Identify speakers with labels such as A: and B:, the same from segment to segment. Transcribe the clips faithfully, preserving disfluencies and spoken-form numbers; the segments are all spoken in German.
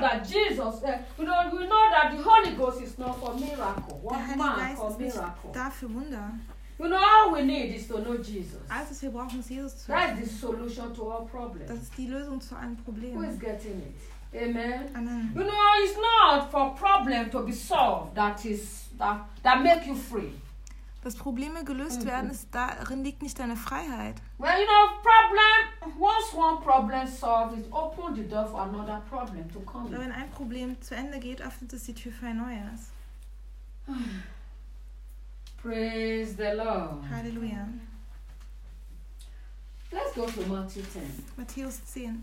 A: that Jesus, uh, you know, we know that the Holy Ghost is not for miracle.
B: Der
A: What
B: Heilige
A: man
B: Geist
A: for
B: ist nicht
A: miracle?
B: da für Wunder.
A: You know, all we need is to know Jesus.
B: Alles, was wir brauchen, ist Jesus zu
A: That's
B: erkennen.
A: the solution to all problems.
B: Das ist die Lösung zu allen
A: Who is
B: Problemen.
A: getting it? Amen.
B: Amen.
A: You know, it's not for problem to be solved that is that that make you free.
B: Dass Probleme gelöst werden, ist darin liegt nicht deine Freiheit.
A: Well, you know, problem. Once one problem solved, it open the door for another problem to come.
B: Aber wenn ein Problem zu Ende geht, öffnet es die Tür für ein neues.
A: Praise the Lord.
B: Halleluja.
A: Let's go to Matthew ten.
B: Matthäus zehn.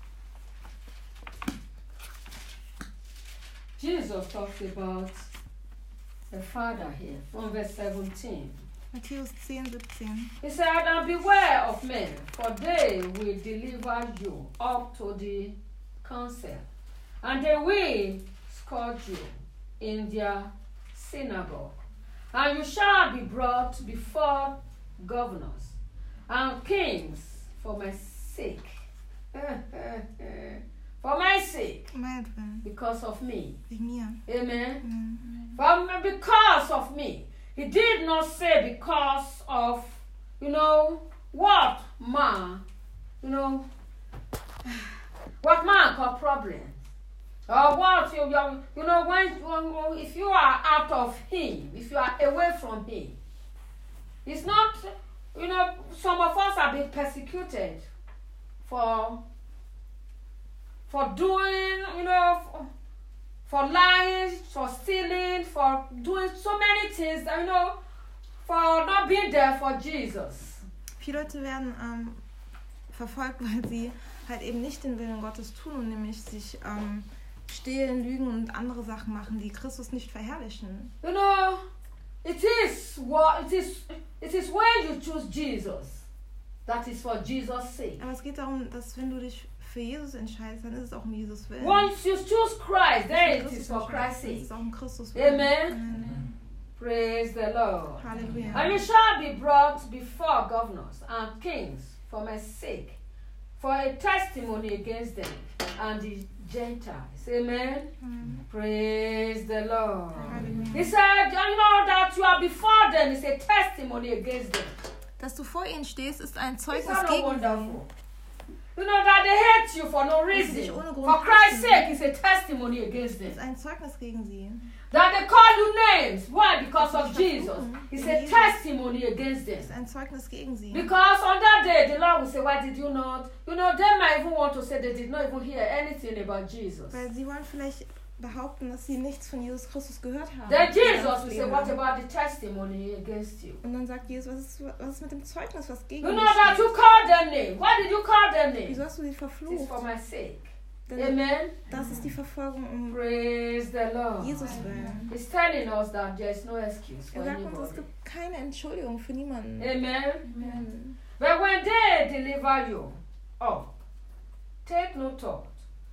A: Jesus talks about the Father here from verse seventeen.
B: Matthäus zehn, siebzehn.
A: He said, and beware of men, for they will deliver you up to the council, and they will scourge you in their synagogue. And you shall be brought before governors and kings for my sake. For my sake.
B: Meinetwillen.
A: Because of me.
B: Wegen mir.
A: Amen.
B: Mhm.
A: For because of me. He did not say because of, you know, what man, you know, what man called problem. Or what, you, you, you know, when, when, if you are out of him, if you are away from him, it's not, you know, some of us are being persecuted for, for doing, you know, for, for lying, for stealing, for doing so many things, you know, for not being there for Jesus.
B: Viele Leute werden ähm, verfolgt, weil sie halt eben nicht den Willen Gottes tun und nämlich sich ähm, stehlen, lügen und andere Sachen machen, die Christus nicht verherrlichen.
A: You know, it is what it is. It is when you choose Jesus, that is for Jesus' sake.
B: Aber es geht darum, dass wenn du dich für Jesus entscheidest, dann ist es auch um Jesus Willen.
A: Once you choose Christ, then it
B: Christus
A: is for Christ's
B: entscheidest, dann ist
A: sake.
B: es auch um Christus Willen.
A: Amen.
B: Amen.
A: Praise the Lord.
B: Halleluja.
A: And you shall be brought before governors and kings for my sake, for a testimony against them and the Gentiles. Amen.
B: Amen.
A: Praise the Lord.
B: Hallelujah.
A: He said, you know that you are before them is a testimony against them.
B: Dass du vor ihnen stehst, ist ein
A: Is
B: Zeugnis
A: that not
B: gegen
A: wonderful? You know that they hate you for no reason.
B: dich ohne Grund
A: For Christ's
B: hassen.
A: sake, it's a testimony against them.
B: ist ein Zeugnis gegen sie.
A: That they call you names. Why? Because
B: Dass
A: of
B: sie dich
A: Jesus.
B: verfluchen.
A: It's
B: Wegen
A: a
B: Jesus.
A: testimony against them.
B: ist ein Zeugnis gegen sie.
A: Because on that day, the Lord will say, why did you not? You know, they might even want to say they did not even hear anything about Jesus.
B: Weil sie wollen vielleicht behaupten, dass sie nichts von Jesus Christus gehört haben.
A: Then
B: Die
A: Jesus
B: ganze
A: will say,
B: Leben
A: what
B: lang.
A: about the testimony against you?
B: Und dann sagt Jesus, was ist, was ist mit dem Zeugnis, was gegen
A: You
B: dich
A: know that
B: steht?
A: you called their name. Why did you call their name?
B: Wieso hast du sie
A: It is for
B: verflucht?
A: my sake.
B: Denn
A: Amen.
B: das ist die Verfolgung um
A: Praise the Lord.
B: Jesus willen.
A: He's telling us that there is no excuse for
B: Er sagt uns, es
A: anybody.
B: gibt keine Entschuldigung für niemanden.
A: Amen.
B: Amen.
A: But when they deliver you, oh, take no thought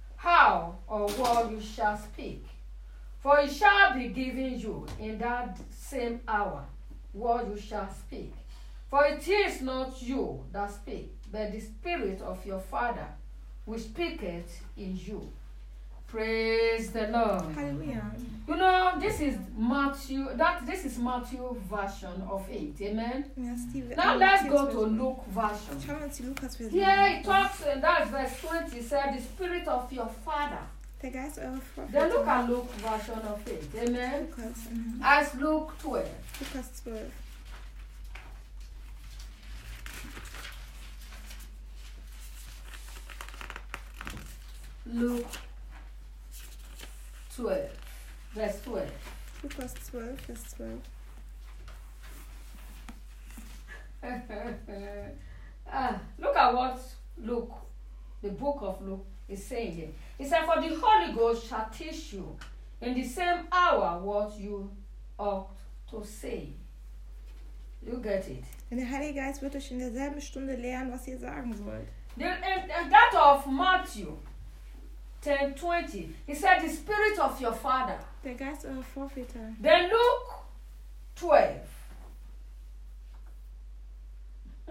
A: how or what you shall speak, for it shall be given you in that same hour what you shall speak. For it is not you that speak, but the Spirit of your Father which speaketh in you. Praise the Lord.
B: Halleluja.
A: You know, this is Matthew. That this is Matthew version of it. Amen.
B: Ja, ist die
A: Now let's go to
B: Matthäus-Version.
A: Luke version.
B: Schauen wir uns die Lukas-Version
A: Here
B: an.
A: it talks, and that's verse twenty. It said, "The Spirit of your Father."
B: Der Geist eurer
A: Then look
B: Vorväter.
A: at Luke version of it. Amen.
B: Lukas, mhm.
A: As Luke twelve.
B: Lukas zwölf.
A: Luke twelve, verse twelve.
B: Lukas zwölf, Vers zwölf.
A: ah, look at what Luke, the book of Luke, is saying here. It said, "For the Holy Ghost shall teach you in the same hour what you ought to say." You get it?
B: Denn der Heilige Geist wird euch in derselben Stunde lehren, was ihr sagen sollt.
A: The, and, and that of Matthew ten twenty, he said, "The Spirit of your Father."
B: Der Geist eurer Vorväter.
A: Then Luke twelve.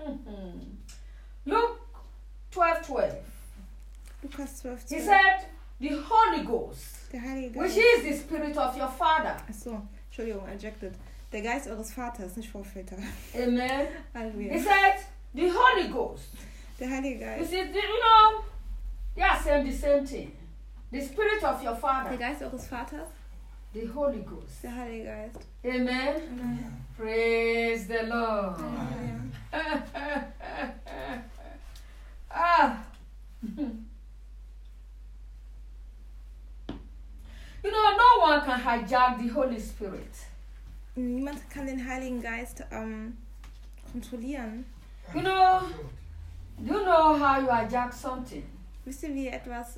A: Mhm. Luke twelve twelve.
B: Lukas zwölf,
A: He
B: zwölf.
A: said, the Holy Ghost,
B: Der Heilige
A: which
B: Geist.
A: is the spirit of your Father.
B: Achso, Entschuldigung, ejected. Der Geist eures Vaters, nicht Vorväter.
A: Amen.
B: Halleluja.
A: He said, the Holy Ghost.
B: Der Heilige
A: You
B: Geist.
A: see, you know, they are saying the same thing. The spirit of your
B: Der
A: Father,
B: Geist eures Vaters,
A: the Holy Ghost.
B: der Heilige Geist.
A: Amen.
B: Amen.
A: Praise the Lord.
B: Halleluja.
A: ah. You know, no one can hijack the Holy Spirit.
B: Niemand kann den Heiligen Geist ähm, kontrollieren.
A: You know, do you know how you hijack something?
B: Wisst ihr, wie ihr etwas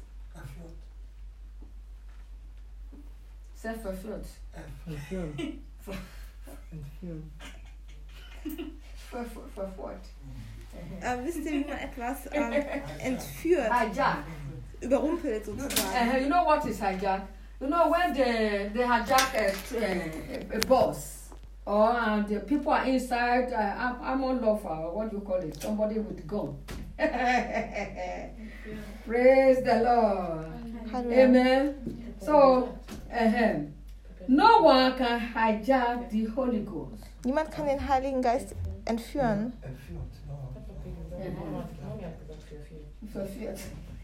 A: Self-fulfilled.
C: Entführen. Entführen.
A: For, for, for what?
B: äh, wisst ihr, wie man etwas ähm, entführt,
A: Hijack.
B: überrumpelt
A: Uh,
B: sozusagen?
A: you know what is hijack? You know when they, they hijack a, a, a bus, or uh, the people are inside, uh, I'm, I'm on love for, what do you call it? Somebody with gun. Praise the Lord.
B: Halleluja.
A: Amen. So, uh no one can hijack the Holy Ghost.
B: Niemand kann den Heiligen Geist entführen.
C: Entführt.
A: Fulfilled.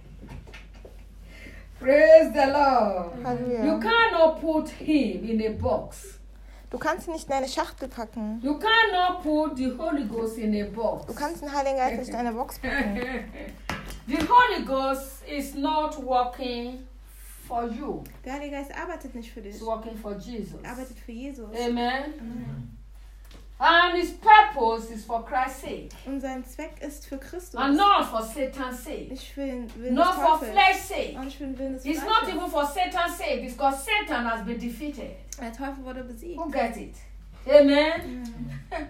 A: Praise the Lord. You
B: Halleluja.
A: cannot put him in a box.
B: Du kannst ihn nicht in eine Schachtel packen.
A: You cannot put the Holy Ghost in a box.
B: Du kannst den Heiligen Geist nicht in eine Box packen.
A: The Holy Ghost is not working for you.
B: Der Heilige Geist arbeitet nicht für dich.
A: It's working for Jesus.
B: Er arbeitet für Jesus.
A: Amen.
B: Amen.
A: And his purpose is for Christ's sake.
B: Und sein Zweck ist für Christus.
A: And not for Satan's sake.
B: Nicht für den Willen des
A: Not for
B: Teufels.
A: flesh's sake.
B: Auch nicht für den Willen des
A: It's not
B: Fleisches.
A: even for Satan's sake because Satan has been defeated.
B: Der Teufel wurde besiegt.
A: Who gets it? Amen.
B: Amen.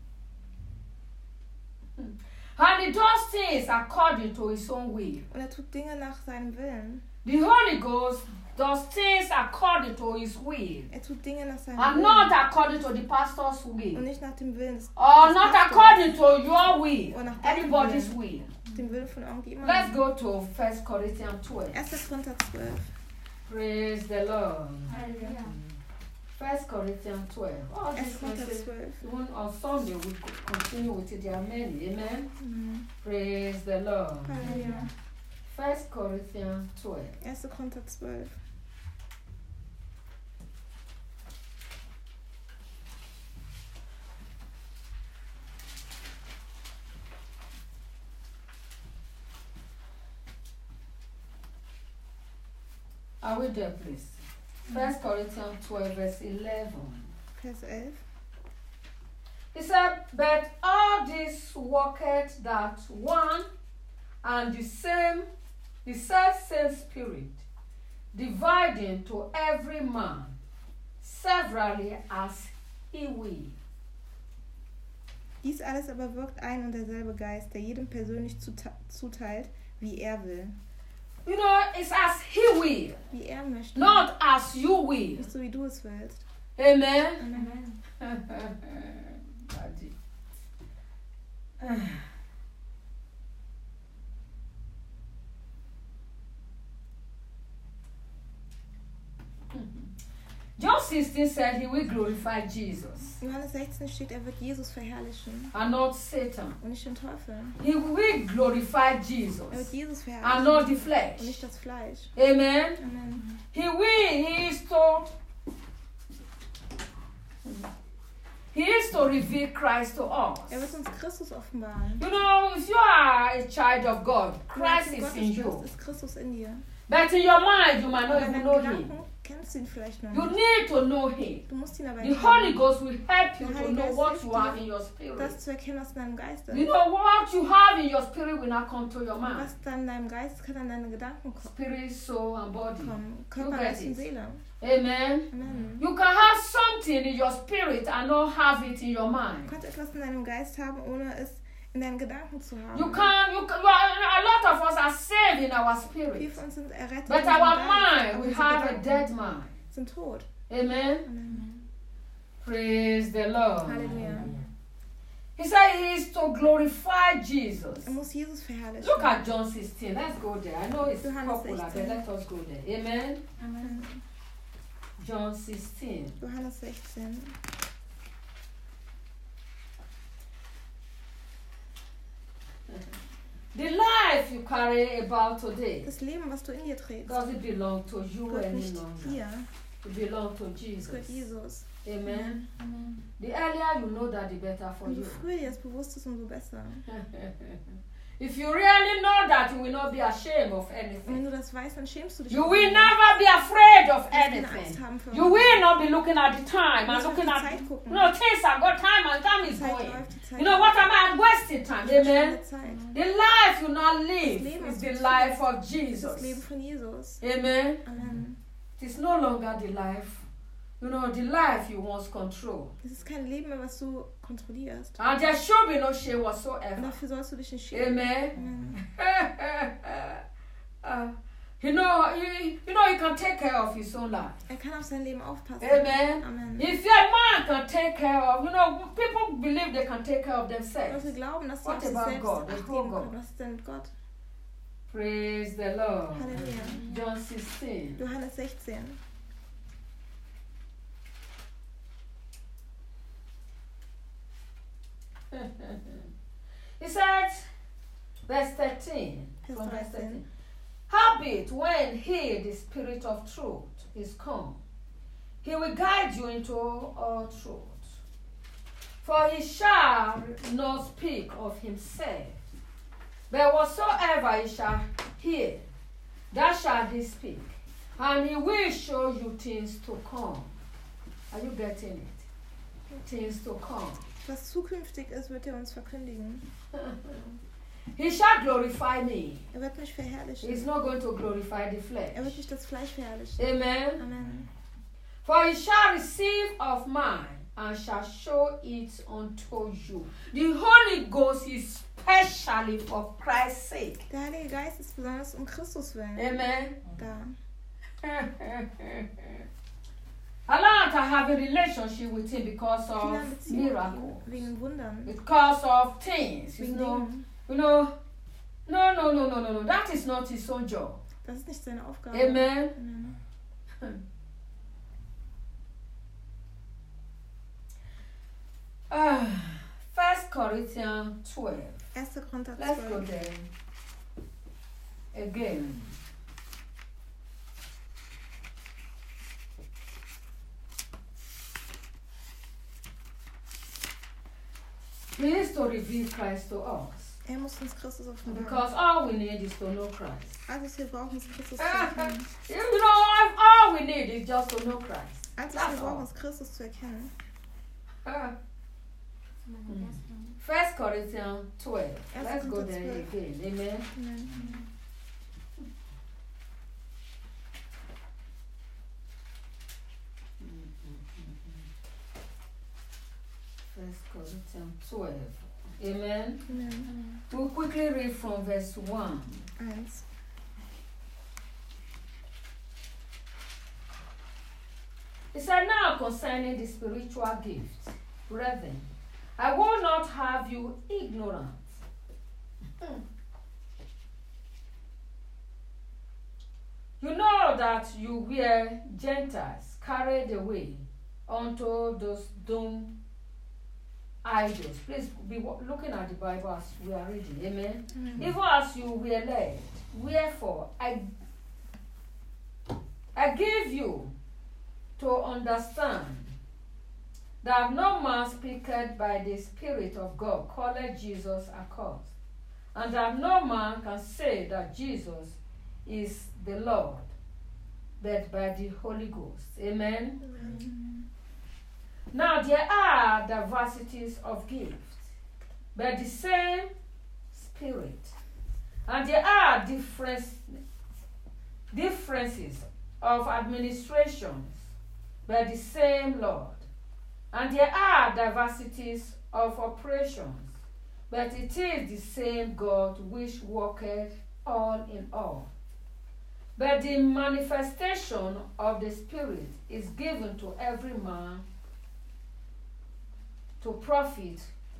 A: And he does things according to his own will.
B: Und er tut Dinge nach seinem Willen.
A: The Holy Ghost does things according to his will.
B: Er tut Dinge nach seinem
A: And
B: Willen.
A: not according to the pastor's
B: Und
A: will.
B: nicht nach dem Willen des,
A: Or
B: des
A: not
B: Pastors.
A: according to your will.
B: Or nach deinem
A: Everybody's
B: Willen.
A: will.
B: Dem Willen von
A: Let's
B: irgendjemandem.
A: go to First Corinthians twelve.
B: erster Korinther zwölf.
A: Praise the Lord.
B: Halleluja.
A: First Corinthians twelve. Oh, this
B: erster Korinther
A: message,
B: zwölf.
A: even on Sunday we could continue with it. There are many. Amen.
B: Mhm.
A: Praise the Lord.
B: Halleluja.
A: First Corinthians twelve.
B: erster Korinther zwölf.
A: Are we there, please? First Corinthians twelve, verse eleven.
B: Vers elf.
A: He said, but all this worketh that one and the same, the self same spirit, dividing to every man severally as he will.
B: Dies alles aber wirkt ein und derselbe Geist, der jedem persönlich zuta- zuteilt, wie er will.
A: You know, it's as he will,
B: Wie er möchte.
A: not as you will.
B: Nicht so, wie du es willst.
A: Amen.
B: Amen.
A: Daddy. John sixteen said he will glorify Jesus
B: Johannes sechzehn steht, er wird Jesus verherrlichen
A: and not Satan.
B: und nicht den Teufel.
A: He will glorify
B: Er wird
A: Jesus
B: Jesus
A: and not the
B: verherrlichen
A: flesh.
B: und nicht das Fleisch.
A: Amen.
B: Amen.
A: He will, he is to He is to reveal Christ to us.
B: Er wird uns Christus offenbaren.
A: You know, if you are a child of God,
B: Wenn du ein
A: Christ
B: Kind
A: is
B: Gottes
A: in
B: bist,
A: you.
B: ist Christus in dir.
A: But in your mind, you might
B: Aber
A: not
B: in
A: even
B: deinen
A: know him.
B: Gedanken kennst du ihn vielleicht noch
A: You
B: nicht.
A: need to know him.
B: Du musst ihn aber
A: The
B: kennen.
A: Holy Ghost will help you
B: Der
A: to
B: Heilige
A: know
B: Geist
A: what
B: hilft
A: you have
B: dir,
A: in your spirit.
B: das zu erkennen, was in deinem Geist ist.
A: You know what you have in your spirit will not come to your
B: Und
A: mind.
B: was dann in deinem Geist ist, kann an deine Gedanken kommen.
A: Spirit, soul, and body.
B: kommen. Körper,
A: You
B: Geist
A: get
B: und
A: it.
B: Seele.
A: Amen.
B: Amen.
A: You can have something in your spirit and not have it in your
B: Du
A: mind.
B: kannst etwas in deinem Geist haben, ohne es in deinen Gedanken zu haben.
A: You can, you can, well, a lot of us are saved in our
B: Viele
A: spirit.
B: von uns sind errettet.
A: But
B: in unserem
A: our
B: Geist,
A: mind,
B: aber
A: we
B: unsere
A: have a
B: Gedanken
A: dead mind.
B: sind tot.
A: Amen.
B: Amen.
A: Praise the Lord.
B: Halleluja.
A: He said he is to glorify Jesus.
B: Er muss Jesus verherrlichen.
A: Look at John sixteen. Let's go there. I know it's
B: Johannes
A: popular, but
B: sechzehn.
A: let us go there. Amen.
B: Amen.
A: John sixteen.
B: Johannes sechzehn.
A: The life you carry about today,
B: Das Leben, was du in dir trägst,
A: does it belong to you
B: gehört
A: any
B: nicht
A: longer?
B: dir.
A: It belongs to
B: Es
A: Jesus.
B: gehört Jesus.
A: Amen.
B: Amen.
A: The earlier you know that, the better for
B: Umso
A: you.
B: früher dir das bewusst ist, umso besser.
A: If you really know that, you will not be ashamed of
B: Und wenn
A: anything.
B: du das weißt, dann schämst du dich
A: You
B: nicht.
A: will never be afraid of
B: Du wirst keine Angst
A: anything.
B: haben für
A: You will not be looking at the time
B: Du
A: and
B: wirst auf
A: looking
B: die
A: at,
B: Zeit gucken.
A: you know, things have got time and time
B: Die
A: is
B: Zeit
A: going.
B: läuft, die Zeit
A: You know, what am I? I'm wasting time.
B: läuft.
A: Amen.
B: Zeit.
A: The life you now live
B: Das Leben,
A: is
B: was
A: the
B: du
A: life of
B: Das
A: Jesus.
B: Leben von Jesus.
A: Amen.
B: Amen.
A: It is no longer the life, you know, the life you once control.
B: Es ist kein Leben mehr, was du kontrollierst.
A: And there should be no shame
B: Und
A: whatsoever.
B: dafür sollst du dich nicht schämen.
A: Amen.
B: Amen.
A: uh, you know, you, you know, he can take care of his own life.
B: Er kann auf sein Leben aufpassen.
A: Amen.
B: Amen.
A: If your man can take care of, you know, people believe they can take care of themselves.
B: Leute glauben, dass sie
A: What
B: auf sich
A: about
B: selbst
A: God, the
B: Acht
A: whole
B: geben
A: God?
B: können. Was ist denn mit Gott?
A: Praise the Lord.
B: Halleluja.
A: John sixteen.
B: Johannes sechzehn.
A: He said, verse thirteen.
B: Verse
A: From verse
B: thirteen.
A: thirteen. Howbeit, when he, the Spirit of truth, is come, he will guide you into all truth. For he shall not speak of himself, but whatsoever he shall hear, that shall he speak, and he will show you things to come. Are you getting it? Things to come.
B: Was zukünftig ist, wird er uns verkündigen.
A: He shall glorify me.
B: Er wird mich verherrlichen.
A: He's not going to glorify the flesh.
B: Er wird nicht das Fleisch verherrlichen.
A: Amen.
B: Amen.
A: For he shall receive of mine and shall show it unto you. The Holy Ghost is specially for Christ's sake.
B: Der Heilige Geist ist besonders um Christus willen
A: Amen.
B: da.
A: I learned to have a relationship with him because
B: Viele haben
A: of
B: Beziehungen
A: miracles,
B: wegen Wundern.
A: because of things. You
B: Wegen
A: know,
B: Dingen.
A: you know. No, no, no, no, no, no. That is not his own job.
B: Das ist nicht seine Aufgabe.
A: Amen.
B: Amen.
A: Uh, First Corinthians twelve.
B: erster Korinther
A: Let's go
B: zwölf.
A: there again. He is to reveal Christ to us.
B: Er muss uns Christus offenbaren.
A: Because all we need is to know Christ.
B: Alles, was wir brauchen, ist Christus zu erkennen.
A: You know, all we need is just to know Christ.
B: Alles, was
A: That's
B: wir brauchen,
A: all.
B: ist Christus zu erkennen.
A: Uh, First Corinthians twelve.
B: Erster
A: Let's go
B: Korinther
A: there
B: zwölf.
A: again. Amen.
B: Amen.
A: First Corinthians twelve. Amen.
B: Amen.
A: We'll quickly read from verse one.
B: Eins.
A: It said, now concerning the spiritual gifts, brethren, I will not have you ignorant. Hmm. You know that you were Gentiles carried away unto those dumb idols. Please be wa- looking at the Bible as we are reading. Amen.
B: Amen.
A: Even as you were led. Wherefore, I, I give you to understand that no man speaketh by the Spirit of God, called Jesus accursed, and that no man can say that Jesus is the Lord, but by the Holy Ghost. Amen.
B: Amen.
A: Now there are diversities of gifts, but the same Spirit. And there are difference, differences of administrations, but the same Lord. And there are diversities of operations, but it is the same God which worketh all in all. But the manifestation of the Spirit is given to every man to profit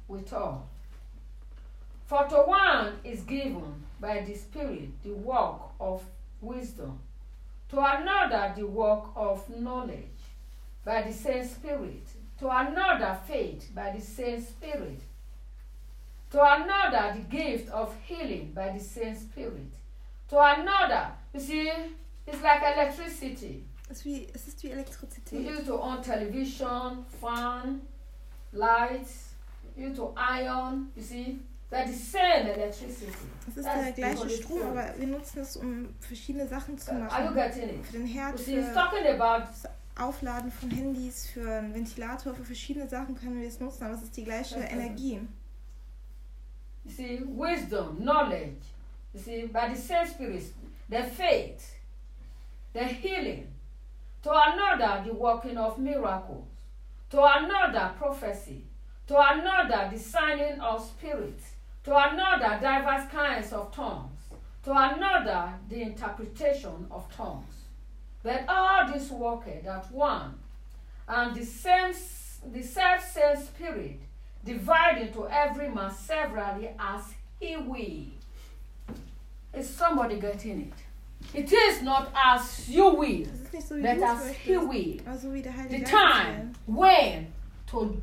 A: with all. For to one is given by the Spirit the work of wisdom, to another the work of knowledge by the same Spirit, to another faith by the same Spirit, to another the gift of healing by the same Spirit, to another, you see, it's like electricity.
B: Es ist wie, es ist wie
A: You
B: Elektrizität.
A: use to on television, fan, lights, you use to iron, you see, they're the same electricity.
B: Es ist
A: That's
B: der
A: the
B: gleiche
A: Holy
B: Strom,
A: Spirit.
B: aber wir nutzen es, um verschiedene Sachen zu
A: Are you
B: machen.
A: getting it?
B: Für den
A: You
B: Herd,
A: see, it's
B: für
A: talking about
B: das Aufladen von Handys, für einen Ventilator, für verschiedene Sachen können wir es nutzen, aber es ist die gleiche
A: Okay.
B: Energie.
A: You see, wisdom, knowledge. You see, by the same Spirit, the faith, the healing. To another, the working of miracles. To another, prophecy. To another, the signing of spirits. To another, diverse kinds of tongues. To another, the interpretation of tongues. But all this worketh at one, and the same, the self same Spirit, dividing to every man severally as he will. Is somebody getting it? It is not as you will,
B: Es ist nicht so wie
A: but
B: du es
A: as he
B: möchtest,
A: will.
B: aber so wie der
A: The
B: Heilige Geist
A: time when to,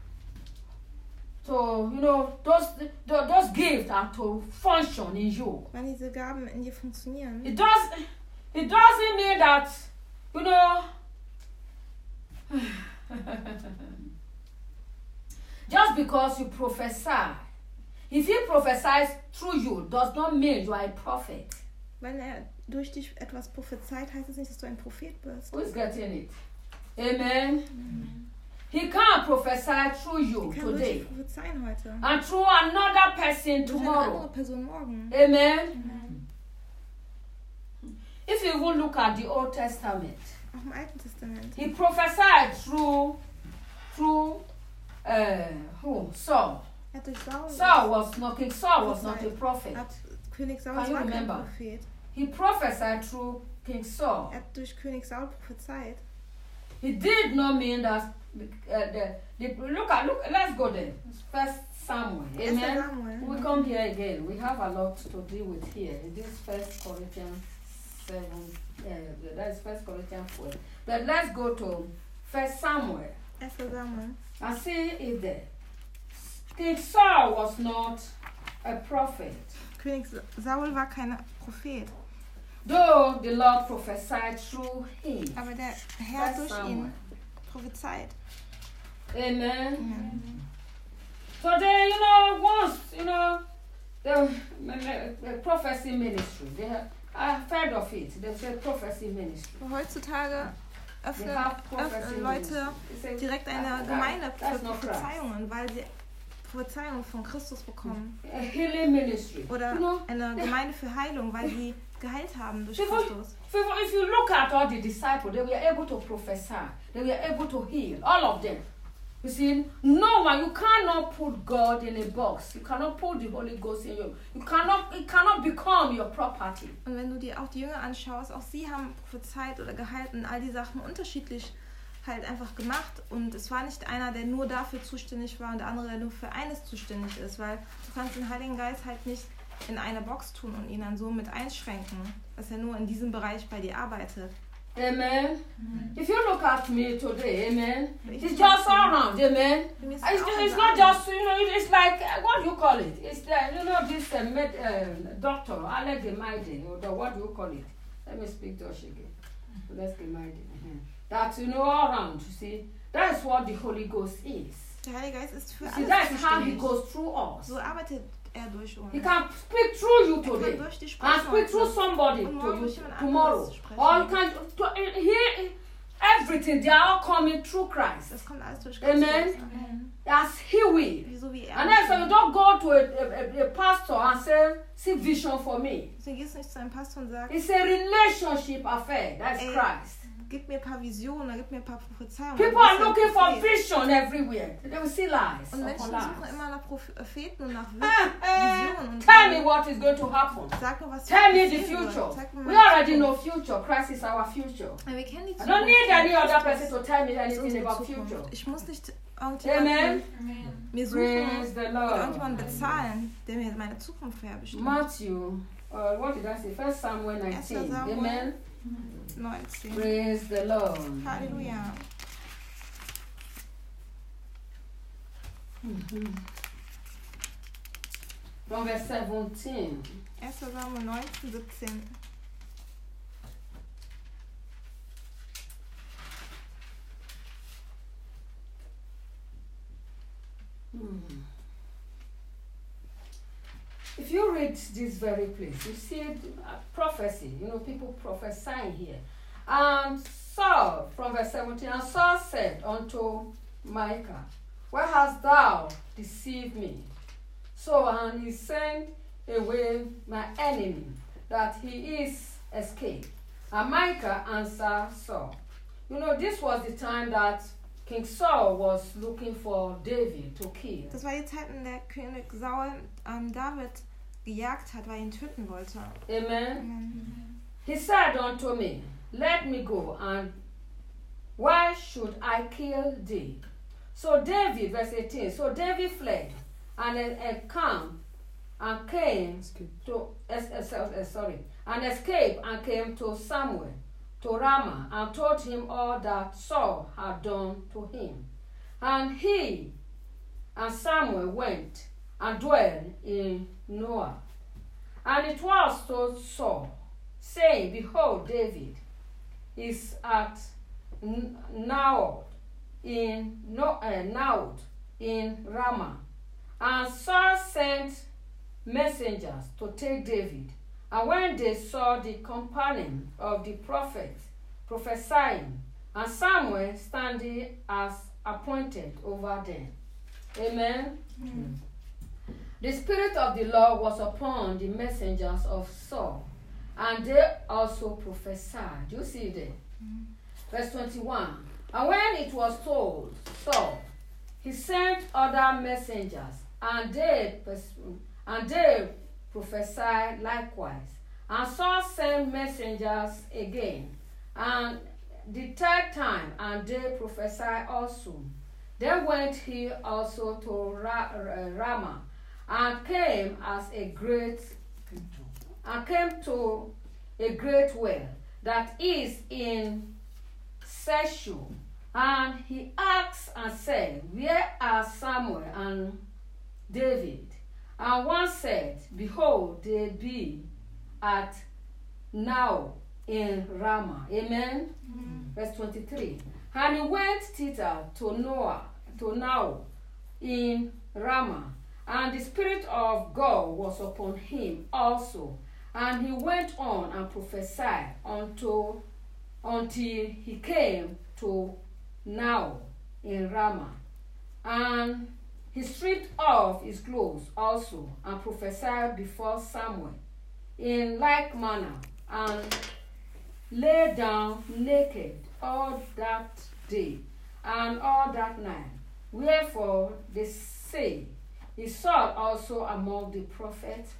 A: to you know, those tho- those gifts are to function in you.
B: will. Wann diese Gaben in dir funktionieren.
A: It does. It doesn't mean that, you know. Just because you prophesy, if he prophesies through you, does not mean you are a prophet.
B: Wenn er durch dich etwas prophezeit, heißt es nicht, dass du ein Prophet bist.
A: Who is getting it? Amen. He can't prophesy through you
B: Er kann durch
A: today
B: dich prophezeien heute.
A: and through another person
B: Durch eine andere
A: tomorrow.
B: Person morgen.
A: Amen. If you even look at the Old Testament,
B: Auch im Alten Testament.
A: he prophesied through through uh, who? Saul.
B: Er hat durch Saul.
A: Saul was not King Saul was not a prophet.
B: Hat König Saul
A: Can you
B: war kein
A: remember?
B: Prophet.
A: He prophesied through King Saul.
B: Er hat durch König Saul prophezeit.
A: He did not mean that. Uh, the, the, look at look. Let's go there. First Samuel.
B: Erster
A: Amen.
B: Samuel.
A: We come here again. We have a lot to deal with here. This First Corinthians seven. Yeah, that's First Corinthians four. But let's go to First Samuel
B: Erster Samuel.
A: and see it there. King Saul was not a prophet,
B: König Saul war kein Prophet,
A: though the Lord prophesied through him.
B: aber der Herr
A: First
B: durch
A: Samuel.
B: ihn prophezeit.
A: Amen.
B: Amen.
A: So then, you know, once, you know, the, the prophecy ministry, they have, I've heard of it. They say prophecy ministry.
B: Heutzutage
A: They
B: öffnen,
A: have prophecy
B: öffnen Leute
A: ministry. They say,
B: direkt
A: that-
B: eine
A: that-
B: Gemeinde für
A: that's not Christ.
B: Prophezeiungen, weil sie Prophezeiungen von Christus bekommen.
A: A healing ministry.
B: Oder
A: You know,
B: eine Gemeinde für Heilung, weil sie geheilt haben durch
A: People-
B: Christus.
A: if you, if you look at all the disciples, they were able to prophesy. They were able to heal. All of them. You see, no one, you cannot put God in a box. You cannot put the Holy Ghost in you. You cannot, it cannot become your property.
B: Und wenn du dir auch die Jünger anschaust, auch sie haben prophezeit oder geheilt und all die Sachen unterschiedlich halt einfach gemacht. Und es war nicht einer, der nur dafür zuständig war und der andere, der nur für eines zuständig ist, weil du kannst den Heiligen Geist halt nicht in eine Box tun und ihn dann so mit einschränken, dass er nur in diesem Bereich bei dir arbeitet.
A: Amen. If you look at me today, amen,
B: Ich
A: it's
B: sehe
A: just
B: sie.
A: all around, amen.
B: Mir ist
A: It's,
B: auch
A: it's
B: egal.
A: not just, you know, it's like, uh, what do you call it? It's the, you know, this uh, med, uh, doctor, Alex Gemaide, or the, what do you call it? Let me speak Dutch again. Let's Gemaide. Uh-huh. That, you know, all around, you see, that is what the Holy Ghost is.
B: Der Heilige Geist ist für
A: You see,
B: alles
A: that's how he
B: zuständig.
A: goes through us.
B: So arbeitet er durch uns.
A: He can speak through you
B: Er kann
A: today.
B: durch dich
A: And
B: sprechen
A: speak through
B: heute.
A: somebody
B: Und
A: to
B: morgen
A: you
B: durch jemand
A: tomorrow.
B: anderes sprechen.
A: Or you can to, hear everything, they are all coming through Christ.
B: Das kommt alles durch Christus.
A: Amen.
B: Amen.
A: As he will.
B: Wieso wie er.
A: And then so you don't go to a, a, a pastor and say, see vision for me.
B: Deswegen gehst du nicht zu einem Pastor und sagst,
A: It's a relationship affair. That's
B: Ey.
A: Christ.
B: gib mir ein paar Visionen, gib mir ein paar Prophezeiungen.
A: People are looking for vision everywhere. They will see lies.
B: Und Menschen
A: upon
B: suchen
A: lies.
B: immer nach Propheten und nach
A: Ah, ah,
B: Visionen. Und
A: tell me what is going to happen.
B: sag mir, was
A: Tell me the
B: passieren wird.
A: future.
B: Sag mir
A: We
B: mal die
A: already know
B: Zukunft.
A: future. Christ is our future.
B: Ja, wir kennen die
A: I
B: Zukunft.
A: don't need any other
B: Christus
A: person to tell me
B: ist
A: anything
B: unsere
A: about
B: Zukunft.
A: future.
B: Ich muss nicht
A: Amen.
B: irgendjemanden mir suchen
A: Praise the
B: oder
A: Lord.
B: irgendjemanden bezahlen, der mir meine Zukunft vorherbestimmt.
A: Matthew, uh, what did I say? First Samuel nineteen.
B: Samuel.
A: Amen.
B: neunzehn.
A: Praise the Lord.
B: Halleluja.
A: Mhm. From verse seventeen.
B: erster Samuel neunzehn, siebzehn.
A: Hmm. If you read this very place, you see uh, prophecy, you know, people prophesying here. And Saul, from verse seventeen, and Saul said unto Micah, why hast thou deceived me? So, and he sent away my enemy, that he is escaped. And Micah answered Saul. You know, this was the time that King Saul was looking for David to kill.
B: Das war die Zeit, in der König Saul ähm, David gejagt hat, weil er ihn töten wollte.
A: Amen.
B: Amen.
A: He said unto me, let me go, and why should I kill thee? So David, verse eighteen, so David fled and encamped and came
C: Escape.
A: to, es, es, es, sorry, and escaped and came to Samuel, to Ramah, and told him all that Saul had done to him. And he and Samuel went and dwelt in Noah. And it was told Saul, saying, behold, David is at N- Naoth in no, uh, Naoth in Ramah. And Saul sent messengers to take David. And when they saw the companion of the prophet prophesying, and Samuel standing as appointed over them. Amen.
B: Mhm.
A: The Spirit of the Lord was upon the messengers of Saul, and they also prophesied. You see there?
B: Mhm.
A: Verse twenty-one. And when it was told Saul, he sent other messengers, and they pers- and they prophesied likewise. And Saul sent messengers again, and the third time, and they prophesied also. Then went he also to Ra- Ra- Ramah, and came as a great and came to a great well that is in Seshur. And he asked and said, where are Samuel and David? And one said, behold, they be at now in Ramah. Amen.
B: Mhm.
A: Verse twenty-three. And he went thither to Noah, to now in Ramah, and the Spirit of God was upon him also. And he went on and prophesied unto, until he came to now in Ramah. And he stripped off his clothes also, and prophesied before Samuel in like manner, and lay down naked all that day and all that night. Wherefore they say, he sought also among the prophets.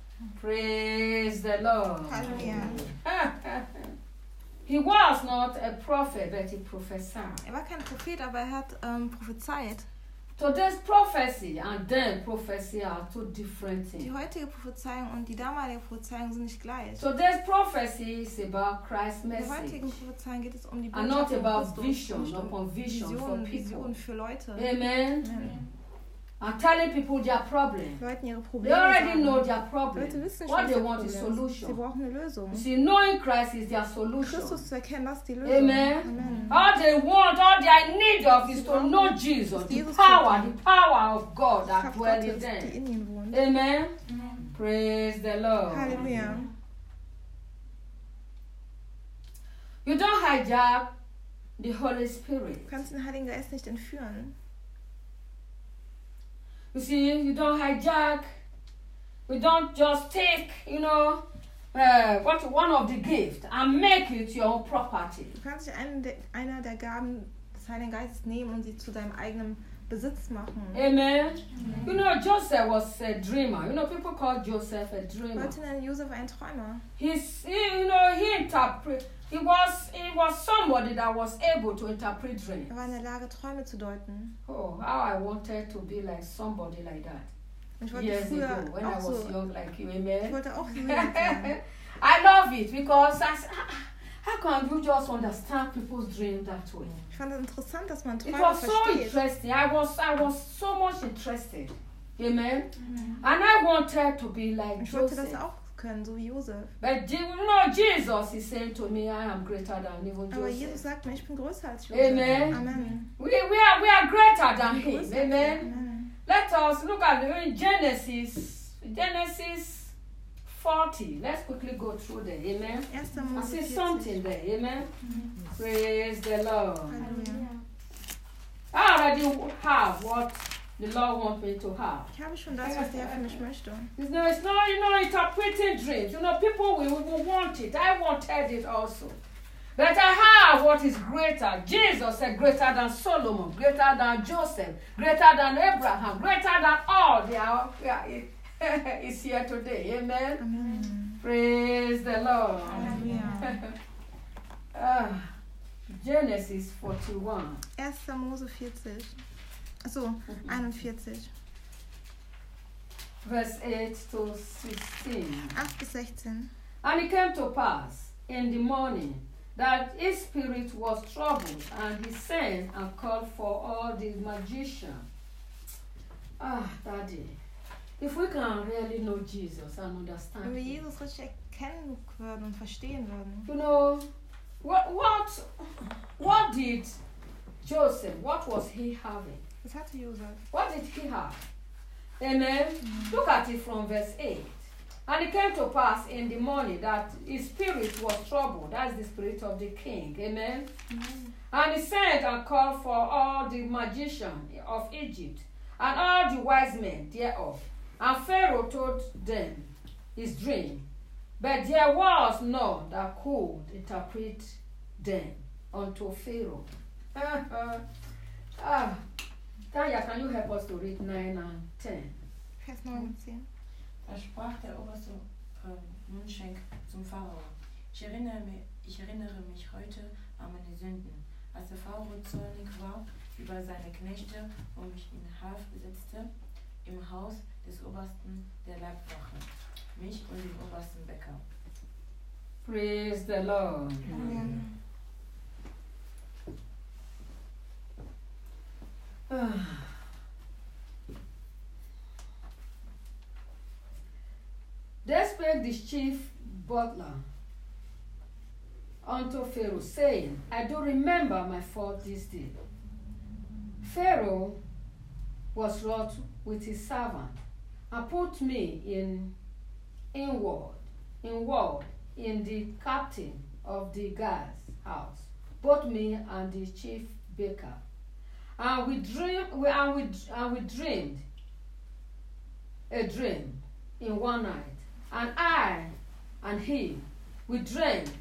A: Praise the Lord.
B: Halleluja.
A: He was not a prophet, but he prophesied.
B: Er war kein Prophet, aber er hat ähm, prophezeit.
A: Today's prophecy and then prophecy are two different
B: Die
A: things.
B: heutige Prophezeiung und die damalige Prophezeiung sind nicht gleich.
A: Today's prophecy is about Christ's
B: In der heutigen
A: message
B: Prophezeiung geht es um die
A: and not
B: Botschaft von
A: about
B: Christus,
A: vision
B: nicht um
A: upon vision for
B: Visionen,
A: people.
B: Visionen für Leute.
A: Amen.
B: Amen.
A: And telling people their problem.
B: Leuten ihre
A: They
B: Probleme
A: already
B: sagen.
A: know their
B: Leute
A: problem.
B: wissen schon,
A: What
B: was
A: they
B: ihr
A: want is
B: Problem ist. Sie
A: solution.
B: brauchen eine Lösung.
A: You see, knowing Christ is their solution.
B: Christus zu erkennen, das ist die Lösung.
A: Amen.
B: Amen.
A: All they want, all they are in need of is to know Jesus, the
B: Jesus
A: power,
B: kennen.
A: the power of God
B: Die
A: that
B: Kraft
A: dwells in
B: Gottes, die
A: them.
B: in ihnen wohnt.
A: Amen. Praise the Lord.
B: Halleluja.
A: You don't hijack the Holy Spirit.
B: Du kannst den Heiligen Geist nicht entführen.
A: You see, you don't hijack. We don't just take, you know, uh, what one of the gifts and make it your own property.
B: Du kannst dich einen der, einer der Gaben des Heiligen Geistes nehmen und sie zu deinem eigenen Besitz machen.
A: Amen. Mm-hmm. You know, Joseph was a dreamer. You know, people call Joseph a dreamer.
B: Leute nennen Josef einen Träumer.
A: He's, he, you know, he interpret. He was, he was somebody that was able to interpret dreams.
B: Er war in der Lage, Träume zu deuten.
A: Oh, how I wanted to be like somebody like that.
B: Und ich wollte
A: Years
B: früher
A: ago, when I
B: auch
A: was
B: so.
A: young like you,
B: Ich
A: amen.
B: wollte auch so jemand sein.
A: I love it because I, how can you just understand people's dreams that way?
B: Ich fand es interessant, dass man
A: It
B: Träume
A: was so
B: versteht.
A: interesting. I was, I was so much interested, amen. Mm-hmm. And I wanted to be like
B: Ich wollte
A: Joseph.
B: das auch können, so wie Josef.
A: But you know, Jesus is saying to me, I am greater than even
B: Aber
A: Joseph.
B: Jesus sagt mir, ich bin größer als Josef.
A: Amen.
B: Amen.
A: We, we, are, we are greater than him.
B: Größer.
A: Amen.
B: Amen.
A: Let us look at the in Genesis, Genesis forty. Let's quickly go through there. Amen.
B: erster
A: I
B: Mose
A: see
B: vierzig.
A: something there. Amen. Mm-hmm. Praise the Lord.
B: Halleluja.
A: I already have what the Lord wants me to have.
B: Ich habe schon das, was der für mich möchte.
A: It's no, it's not, you know, interpreting dreams. You know, people will, will want it. I wanted it also. But I have what is greater. Jesus said greater than Solomon, greater than Joseph, greater than Abraham, greater than all. They are, yeah, is here today. Amen.
B: Amen.
A: Praise the Lord.
B: Halleluja.
A: Ah, Genesis forty-one.
B: erster Mose vierzig. Achso, einundvierzig.
A: Verse eight to sixteen.
B: acht bis sechzehn.
A: And it came to pass in the morning that his spirit was troubled, and he sent and called for all the magicians. Ah, Daddy, if we can really know Jesus and understand
B: Wenn wir
A: him,
B: Jesus richtig erkennen würden und verstehen würden.
A: you know, what, what, what did Joseph, what was he having?
B: Was hatte Josef?
A: What did he have? Amen. Mm-hmm. Look at it from verse eight. And it came to pass in the morning that his spirit was troubled. That's the spirit of the king. Amen. Mm-hmm. And he sent and called for all the magicians of Egypt and all the wise men thereof. And Pharaoh told them his dream. But there was none that could interpret them unto Pharaoh. ah, Tanya, can you help us to read nine and ten?
B: Vers neun und zehn.
D: Da sprach der oberste äh, Mundschenk zum Pharao: Ich erinnere, mich, ich erinnere mich heute an meine Sünden, als der Pharao zornig war über seine Knechte und mich in Haft setzte im Haus des Obersten der Leibwache, mich und den obersten Bäcker.
A: Praise the Lord.
B: Amen.
A: They spake the chief butler unto Pharaoh, saying, I do remember my fault this day. Pharaoh was wroth with his servant, and put me in inward, in ward, in the captain of the guard's house, both me and the chief baker. And we dream, we, and, we, and we dreamed a dream in one night. And I and he, we dreamed,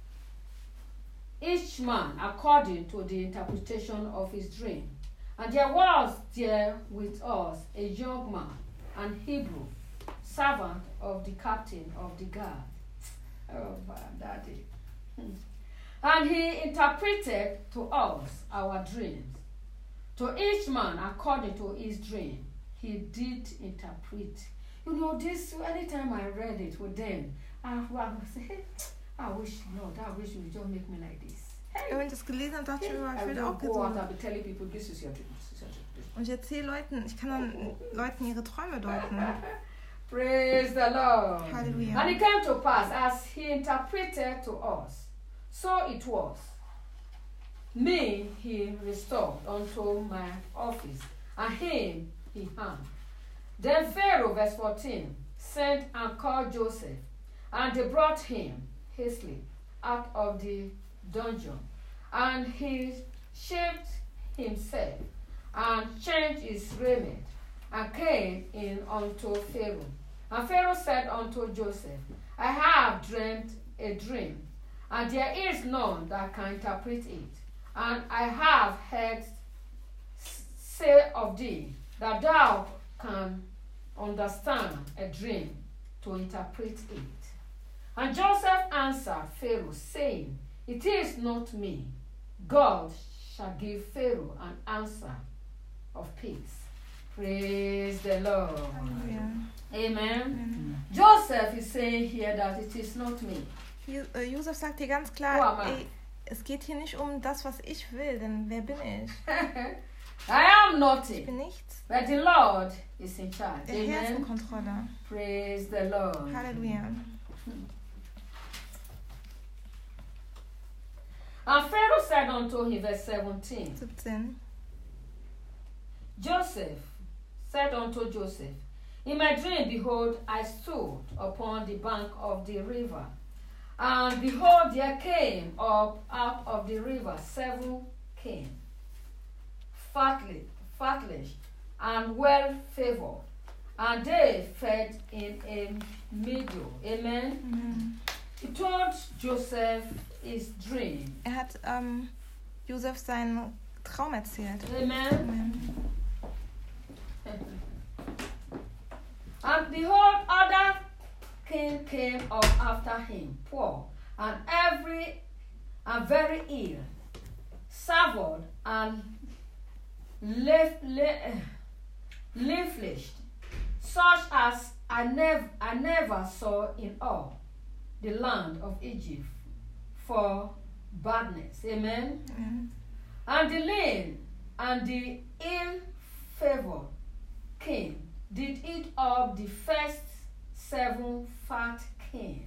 A: each man according to the interpretation of his dream. And there was there with us a young man, an Hebrew, servant of the captain of the guard. Oh, Daddy. And he interpreted to us our dreams. To each man according to his dream, he did interpret. You know, this, anytime I read it with them, I would say, hey, I wish, Lord, I wish you would just make me like this. Hey,
B: Wenn ich das gelesen habe, dachte ich mir, ich
A: I
B: will
A: will
B: auch
A: go out,
B: so.
A: I'll be telling people, this is your dream, this is your dream.
B: Und ich erzähle Leuten, ich kann dann Leuten ihre Träume deuten.
A: Praise the Lord.
B: Halleluja.
A: And it came to pass, as he interpreted to us, so it was. Me he restored unto my office, and him he hanged. Then Pharaoh, verse fourteen, sent and called Joseph, and they brought him hastily out of the dungeon. And he shaved himself, and changed his raiment, and came in unto Pharaoh. And Pharaoh said unto Joseph, I have dreamed a dream, and there is none that can interpret it. And I have heard say of thee, that thou can understand a dream to interpret it. And Joseph answered Pharaoh, saying, It is not me. God shall give Pharaoh an answer of peace. Praise the Lord.
B: Halleluja.
A: Amen.
B: Amen.
A: Joseph is saying here that it is not me.
B: Jo- äh, Josef sagt hier ganz
A: Oh,
B: klar,
A: Amen.
B: ey, es geht hier nicht um das, was ich will, denn wer bin ich?
A: I am
B: Ich
A: nothing,
B: bin nichts.
A: but the Lord is in charge.
B: Der Herr ist in
A: Amen.
B: Kontrolle.
A: Praise the Lord.
B: Halleluja.
A: And Pharaoh said unto him, verse seventeen,
B: siebzehn.
A: Joseph said unto Joseph, In my dream, behold, I stood upon the bank of the river, and behold, there came up out of the river seven kings, fatly, fatlish, and well favored, and they fed in a meadow. Amen.
B: Mhm.
A: He told Joseph his dream.
B: Er hat ähm, Josef seinen Traum erzählt.
A: Amen.
B: Amen.
A: And behold, other king came up after him, poor, and every and very ill, suffered and life, lifeless, such as I never I never saw in all the land of Egypt for badness. Amen.
B: Amen.
A: And the lean and the ill-favored king did eat up the first seven fat kings.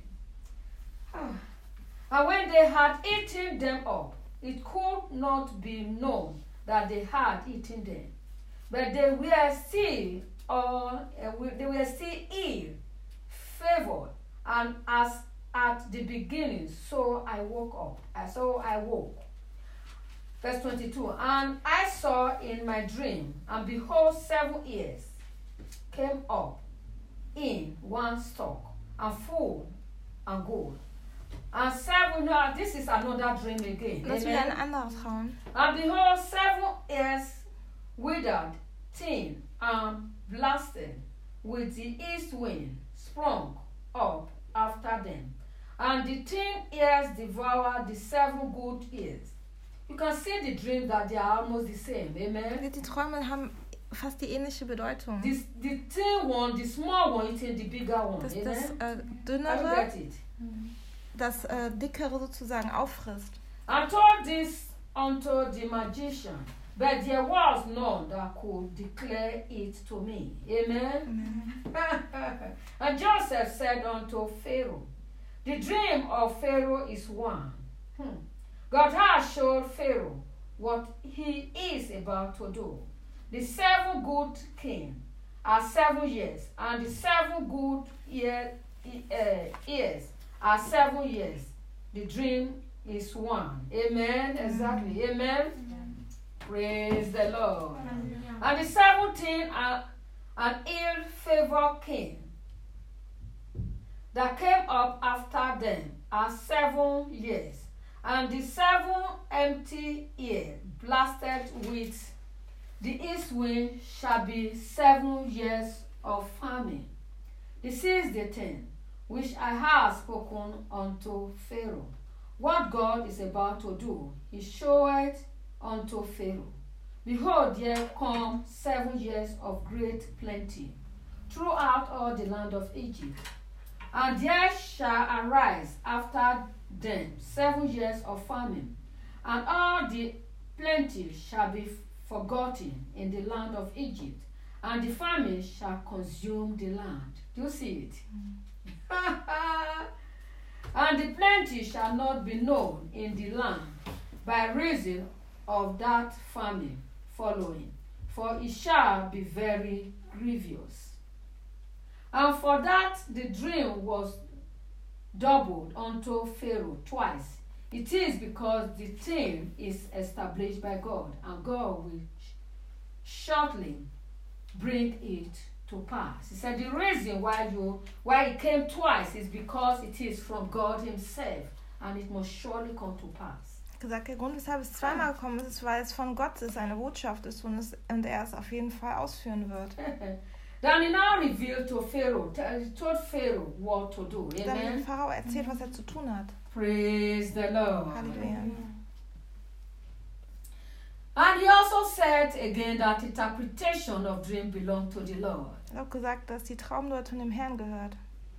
A: And when they had eaten them up, it could not be known that they had eaten them, but they were still all uh, they were still ill-favored, and as at the beginning, so I woke up. Uh, so I woke. Verse twenty-two. And I saw in my dream, and behold, seven ears came up in one stalk, and full and gold. And seven, no, this is another dream again.
B: Das ist wieder ein
A: Amen.
B: anderer Traum.
A: And behold, seven ears withered, thin, and blasted, with the east wind sprung up after them. And the thin ears devoured the seven good ears. You can see the dream that they are almost the same. Amen.
B: Die Träume haben fast die ähnliche Bedeutung.
A: This, the thin one, the small one, eating the bigger one.
B: Dass
A: Amen.
B: das äh,
A: Can you
B: Dünnere
A: get it?
B: das äh, Dickere sozusagen auffrisst.
A: And told this unto the magician, but there was none that could declare it to me. Amen.
B: Amen.
A: And Joseph said unto Pharaoh, The dream of Pharaoh is one. Hmm. God has showed Pharaoh what he is about to do. The seven good kings are seven years, and the seven good year, uh, years are seven years. The dream is one. Amen. Exactly. Amen. Praise the Lord. And the seventeen are an ill-favored king that came up after them are seven years, and the seven empty years blasted with the east wind shall be seven years of famine. This is the thing which I have spoken unto Pharaoh. What God is about to do, he showeth unto Pharaoh. Behold, there come seven years of great plenty throughout all the land of Egypt. And there shall arise after them seven years of famine, and all the plenty shall be forgotten in the land of Egypt, and the famine shall consume the land. Do you see it? And the plenty shall not be known in the land by reason of that famine following, for it shall be very grievous. And for that the dream was doubled unto Pharaoh twice. It is because the thing is established by God, and God will shortly bring it to pass. He said the reason why you why it came twice is because it is from God himself and it must surely come to pass.
B: Gesagt, der Grund, weshalb es zweimal gekommen ist, ist, weil es von Gott ist, eine Botschaft ist und, es, und er es auf jeden Fall ausführen wird.
A: Then he now revealed to Pharaoh, he told Pharaoh what to do.
B: Dann hat
A: Amen.
B: Pharao erzählt, was er zu tun hat.
A: Praise the Lord.
B: Halleluja.
A: And he also said again that interpretation of dream belongs to the Lord.
B: Er hat auch gesagt, dass die Traumdeutung dem Herrn gehört.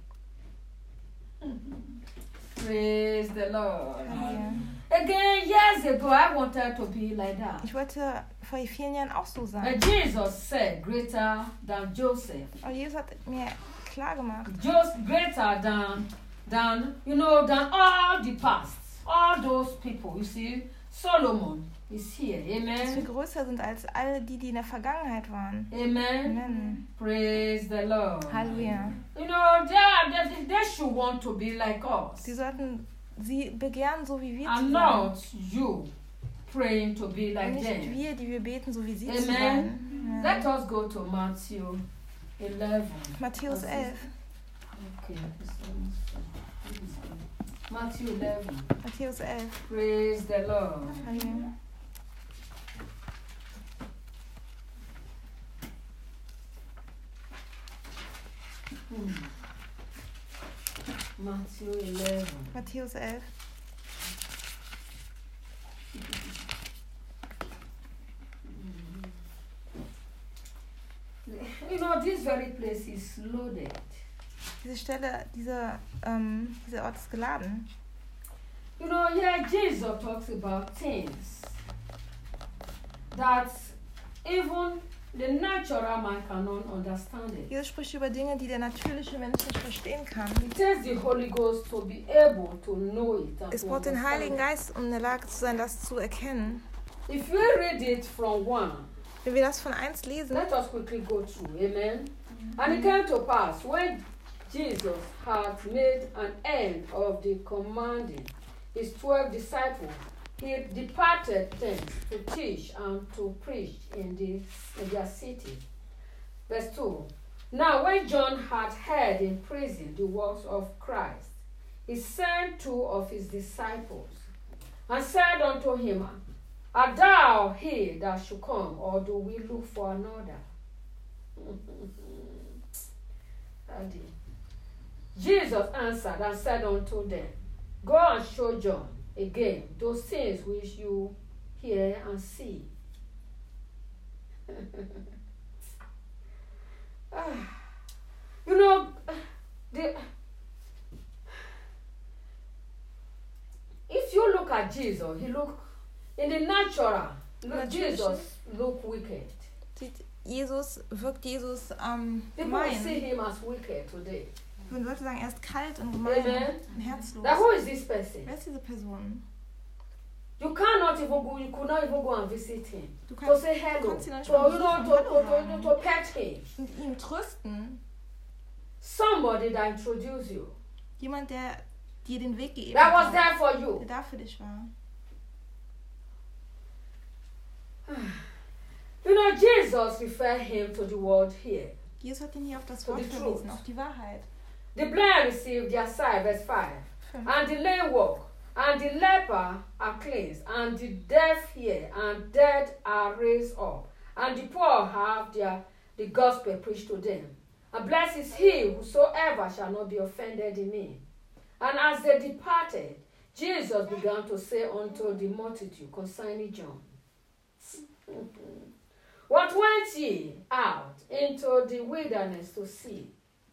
A: Praise the Lord.
B: Halleluja.
A: Again, years ago, I wanted to be like that.
B: Ich wollte vor vielen Jahren auch so sein.
A: And Jesus said, greater than Joseph.
B: Aber Jesus hat mir klar gemacht,
A: Just greater than, than, you know, than all the past. All those people, you see, Solomon is here.
B: dass wir
A: Amen.
B: größer sind als alle die, die in der Vergangenheit waren.
A: Amen.
B: Amen.
A: Praise the Lord.
B: Halleluja.
A: You know, they, they, they should want to be like us.
B: Sie sollten sie begehren, so wie wir zu
A: And
B: sein.
A: not you praying to be
B: Und
A: like
B: nicht
A: them.
B: wir, die wir beten, so wie sie
A: Amen.
B: zu sein. Ja.
A: Let us go to Matthew eleven.
B: Matthäus elf.
A: Okay, this one is fine. Matthew eleven.
B: Matthäus elf.
A: Praise the Lord.
B: Halleluja.
A: Hmm. Matthew eleven.
B: Matthäus elf.
A: You know, this very place is loaded.
B: Diese Stelle, diese, ähm, dieser Ort ist geladen.
A: You know, here Jesus talks about things that even the natural man cannot understand it.
B: Jesus spricht über Dinge, die der natürliche Mensch nicht verstehen kann.
A: It takes the Holy Ghost to be able to know it and
B: Es
A: to
B: braucht den
A: understand
B: Heiligen
A: it.
B: Geist, um in der Lage zu sein, das zu erkennen.
A: If we read it from one,
B: Wenn wir das von eins lesen,
A: let us quickly go through. Amen. And it came to pass when Jesus had made an end of the commanding his twelve disciples, he departed thence to teach and to preach in, the, in their city. Verse two. Now when John had heard in prison the works of Christ, he sent two of his disciples and said unto him, Art thou he that should come, or do we look for another? Daddy. Jesus answered and said unto them, Go and show John again those things which you hear and see. Ah, you know, the, if you look at Jesus, he look in the natural. Look,
B: Natürlich.
A: Jesus look wicked.
B: sieht Jesus, wirkt Jesus ähm,
A: People see
B: gemein.
A: him as wicked today.
B: Man sollte sagen, er ist kalt und gemein
A: Amen.
B: und herzlos.
A: Now who is this person?
B: Wer ist diese Person?
A: You cannot even go. You could not even go and visit him
B: Du
A: to
B: kannst,
A: say
B: du
A: hello.
B: kannst ihn nicht
A: So
B: mal
A: you know to
B: besuchen,
A: to,
B: Hallo
A: to,
B: sagen.
A: to pet him.
B: Und ihn trösten.
A: Somebody that introduced you.
B: Jemand, der dir den Weg gegeben
A: That was
B: hat.
A: there for
B: Der
A: you.
B: da für dich war.
A: You know, Jesus referred him to the word here.
B: Jesus hat ihn hier auf das
A: To
B: Wort
A: the
B: verwiesen,
A: truth.
B: auf die Wahrheit.
A: The blind received their sight, verse five.
B: Fünf.
A: And the lame walk, and the leper are cleansed, and the deaf hear, and dead are raised up, and the poor have their the gospel preached to them. And blessed is he whosoever shall not be offended in me. And as they departed, Jesus began to say unto the multitude concerning John, What went ye out into the wilderness to see?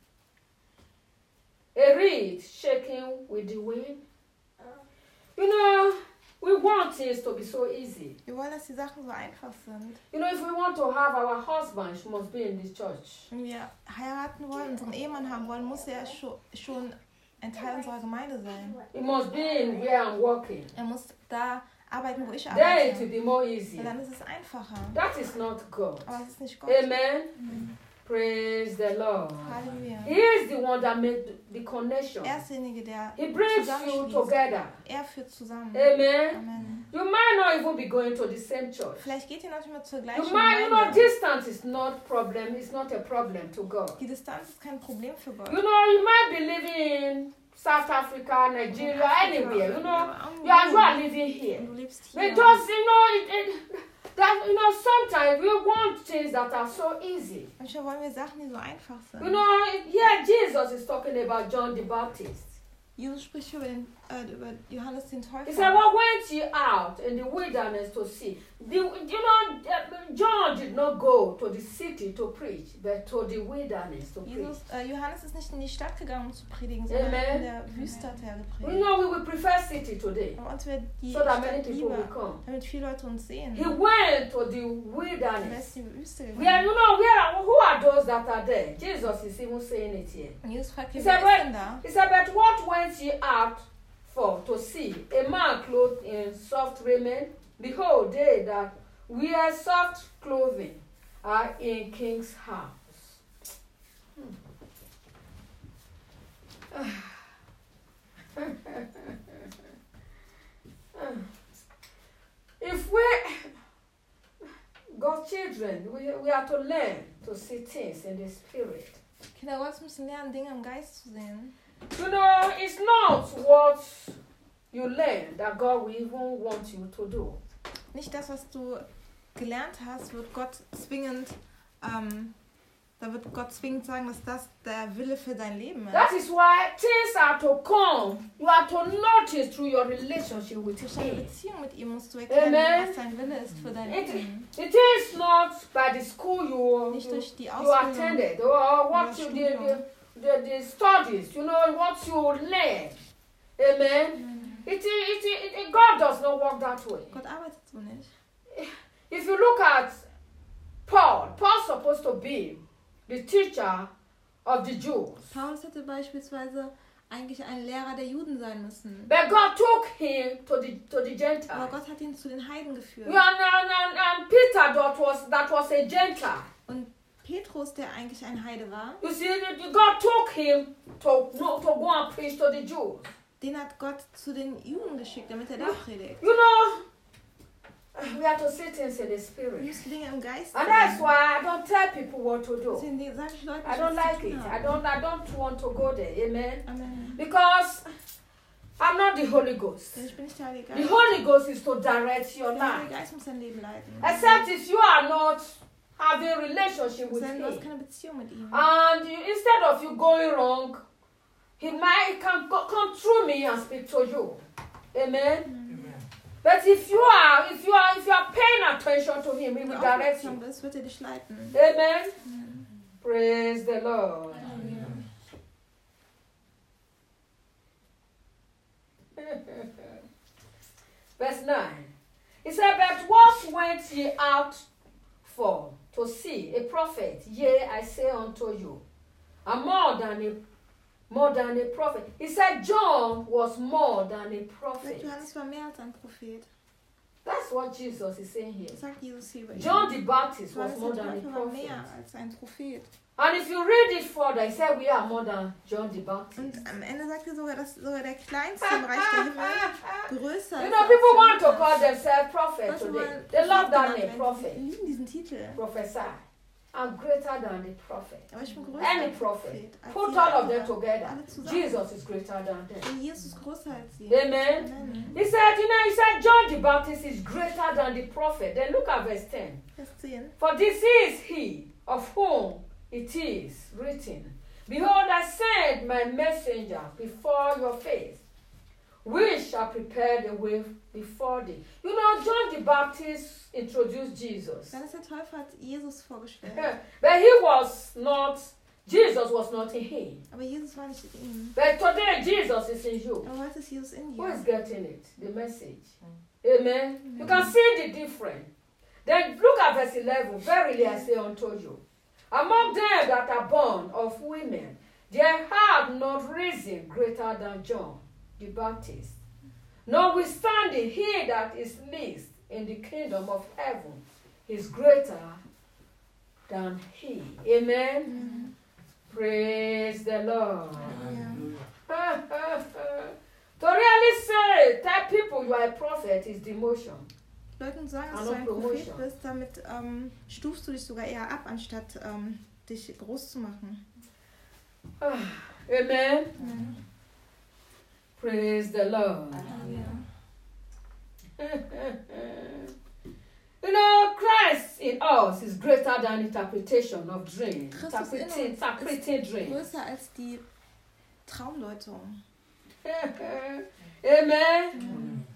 A: A reed shaking with the wind? You know, we want things to be so easy.
B: Wir wollen, dass die Sachen so einfach sind.
A: You know, if we want to have our husband, she must be in the church.
B: Wenn wir heiraten wollen, unseren Ehemann haben wollen, muss er schon, schon ein Teil unserer Gemeinde sein.
A: He must be in where I'm working.
B: Er muss da arbeiten, wo ich
A: Then it will
B: arbeite.
A: be more
B: Weil
A: easy.
B: dann ist es einfacher.
A: That is not God.
B: Aber es ist nicht Gott.
A: Amen. Praise the Lord.
B: Halleluja.
A: He is the one that made the connection.
B: Er ist derjenige, der
A: He brings you
B: zusammenschließt.
A: together.
B: Er führt zusammen.
A: Amen.
B: Amen.
A: You might not even be going to the same church.
B: Vielleicht geht ihr noch nicht mal zur
A: You
B: gleichen
A: might, you know,
B: Gemeinde.
A: distance is not problem. It's not a problem to God.
B: Die Distanz ist kein Problem für Gott.
A: You know, you might be living in South Africa, Nigeria, anywhere. You know, you are, you are living here.
B: Und du lebst
A: But
B: hier.
A: just, you know, it, it, that, you know, sometimes we want things that are so easy.
B: Manchmal wollen wir Sachen, die so einfach
A: You
B: sind.
A: know, here Jesus is talking about John the Baptist.
B: Jesus spricht über, den, äh, über Johannes den
A: He said,
B: Täufer.
A: what went ye out in the wilderness to see? The, you know, John did not go to the city to preach, but to the wilderness to preach.
B: Jesus, äh, Johannes ist nicht in die Stadt gegangen, um zu predigen, sondern
A: Amen.
B: in der Wüste hat er
A: You
B: gepredigt.
A: know, we will prefer city today,
B: Aber uns wird die
A: so that many
B: Stadt
A: people will
B: lieber,
A: come.
B: damit viele Leute uns sehen.
A: He went to the
B: Er ist
A: wilderness.
B: in die Wüste
A: Where,
B: gegangen.
A: you know, where are, who are those that are there? Jesus is even saying it here.
B: Und Jesus fragt,
A: He
B: wer
A: said,
B: ist
A: well,
B: denn da?
A: he said, but what went ye out for to see? A man clothed in soft raiment? Behold, they that wear soft clothing are in king's house. If we, God's children, we, we are to learn to see things in the spirit.
B: Kinder Gottes müssen lernen, Dinge im Geist zu sehen.
A: You know, it's not what you learn that God will even want you to do.
B: Nicht das, was du gelernt hast, wird Gott zwingend, ähm, da wird Gott zwingend sagen, dass das der Wille für dein Leben ist.
A: That is why things are to come. You are to notice through your relationship with
B: Durch deine
A: Him.
B: Beziehung mit ihm musst du erkennen,
A: Amen.
B: was sein Wille ist für dein
A: It,
B: Leben.
A: it is not by the school you,
B: Nicht
A: you,
B: durch die
A: you
B: Ausbildung.
A: attended or what
B: Oder
A: you
B: Studium.
A: did, the, the, the studies, you know, what you learn. Amen. It, it, it, it, God does not work that way.
B: Gott arbeitet so nicht.
A: If you look at Paul, Paul's supposed to be the teacher of the Jews.
B: Paulus hätte beispielsweise eigentlich ein Lehrer der Juden sein müssen.
A: But God took him to the to the
B: Aber
A: Gentiles.
B: Gott hat ihn zu den Heiden geführt.
A: And, and, and, and Peter that was that was a Gentile.
B: Und Petrus, der eigentlich ein Heide war,
A: You see, God took him to, no, to go and preach to the Jews.
B: den hat Gott zu den Juden geschickt, damit er da predigt.
A: You know, we have to see things in the
B: Wir
A: spirit.
B: müssen Dinge im Geist
A: And that's
B: sehen.
A: why I don't tell people what to do.
B: Deswegen sage ich Leuten,
A: I don't
B: was sie
A: like
B: zu
A: it.
B: tun
A: I
B: haben.
A: don't I don't want to go there. Amen.
B: Amen.
A: Because I'm not the Holy Ghost.
B: Denn ich bin nicht der Heilige
A: The
B: Geist.
A: Holy Ghost is to direct your
B: Der Heilige
A: life.
B: Geist muss dein Leben leiten.
A: Except if you are not having a relationship with
B: Denn du hast
A: Him.
B: keine Beziehung mit ihm.
A: And you, instead of you going wrong, He might can go, come through me and speak to you. Amen.
C: Amen.
A: But if you are if you are if you are paying attention to Him, He
B: Wenn
A: will
B: du
A: direct
B: aufmerksam
A: you.
B: bist, wird er dich leiten.
A: Amen. Praise the Lord. Verse nine. He said, but what went ye out for? To see a prophet? Yea, I say unto you, and more than a more than a prophet. He said John was more than a prophet.
B: Johannes war mehr als ein Prophet.
A: That's what Jesus is saying here.
B: Das sagt Jesus hier über ihn.
A: John the Baptist was
B: Johannes
A: more
B: der
A: than a
B: Täufer war
A: prophet.
B: mehr als ein Prophet.
A: And if you read it further, he said we are more than John the
B: Und
A: Baptist.
B: am Ende sagt er sogar, dass sogar der Kleinste im Reich der Himmel größer
A: You
B: ist.
A: know,
B: als
A: people
B: der
A: want to
B: Lukas.
A: call themselves prophet
B: Manche
A: today.
B: wollen
A: They love
B: Prophet
A: that
B: genannt
A: name,
B: werden.
A: prophet.
B: Sie lieben diesen Titel.
A: Prophesy. I'm greater than the prophet.
B: Aber ich bin größer
A: Any
B: als
A: prophet.
B: als
A: Put
B: die
A: all of them
B: anderen.
A: together.
B: Alle zusammen.
A: Jesus is greater than them.
B: Und Jesus ist größer als sie.
A: Amen.
B: Amen.
A: He said, you know, he said John the Baptist is greater than the prophet. Then look at verse ten.
B: Vers zehn.
A: For this is he of whom it is written, behold, I send my messenger before your face, which shall prepare the way before thee. You know, John the Baptist introduced Jesus.
B: Johannes der Täufer hat Jesus vorgestellt.
A: But he was not, Jesus was not in him.
B: Aber Jesus war nicht in ihm.
A: But today, Jesus is in you.
B: Aber heute ist Jesus in
A: Who is
B: dir.
A: getting it? The message. Amen. You can see the difference. Then look at verse eleven. Verily I say unto you, among them that are born of women, there hath not risen greater than John the Baptist. Notwithstanding, he that is least in the kingdom of heaven is greater than he. Amen. Praise the Lord. To really say, tell people you are a prophet is demotion.
B: Leuten sagen, dass
A: Also
B: du ein Prophet
A: Promotion.
B: bist, damit ähm, stufst du dich sogar eher ab, anstatt ähm, dich groß zu machen.
A: Amen. Praise the Lord. You know, Christ in us is greater than interpretation of dreams.
B: Christus in
A: Interpreting,
B: uns
A: interpreting
B: ist
A: dreams.
B: größer als die Traumdeutung.
A: Amen.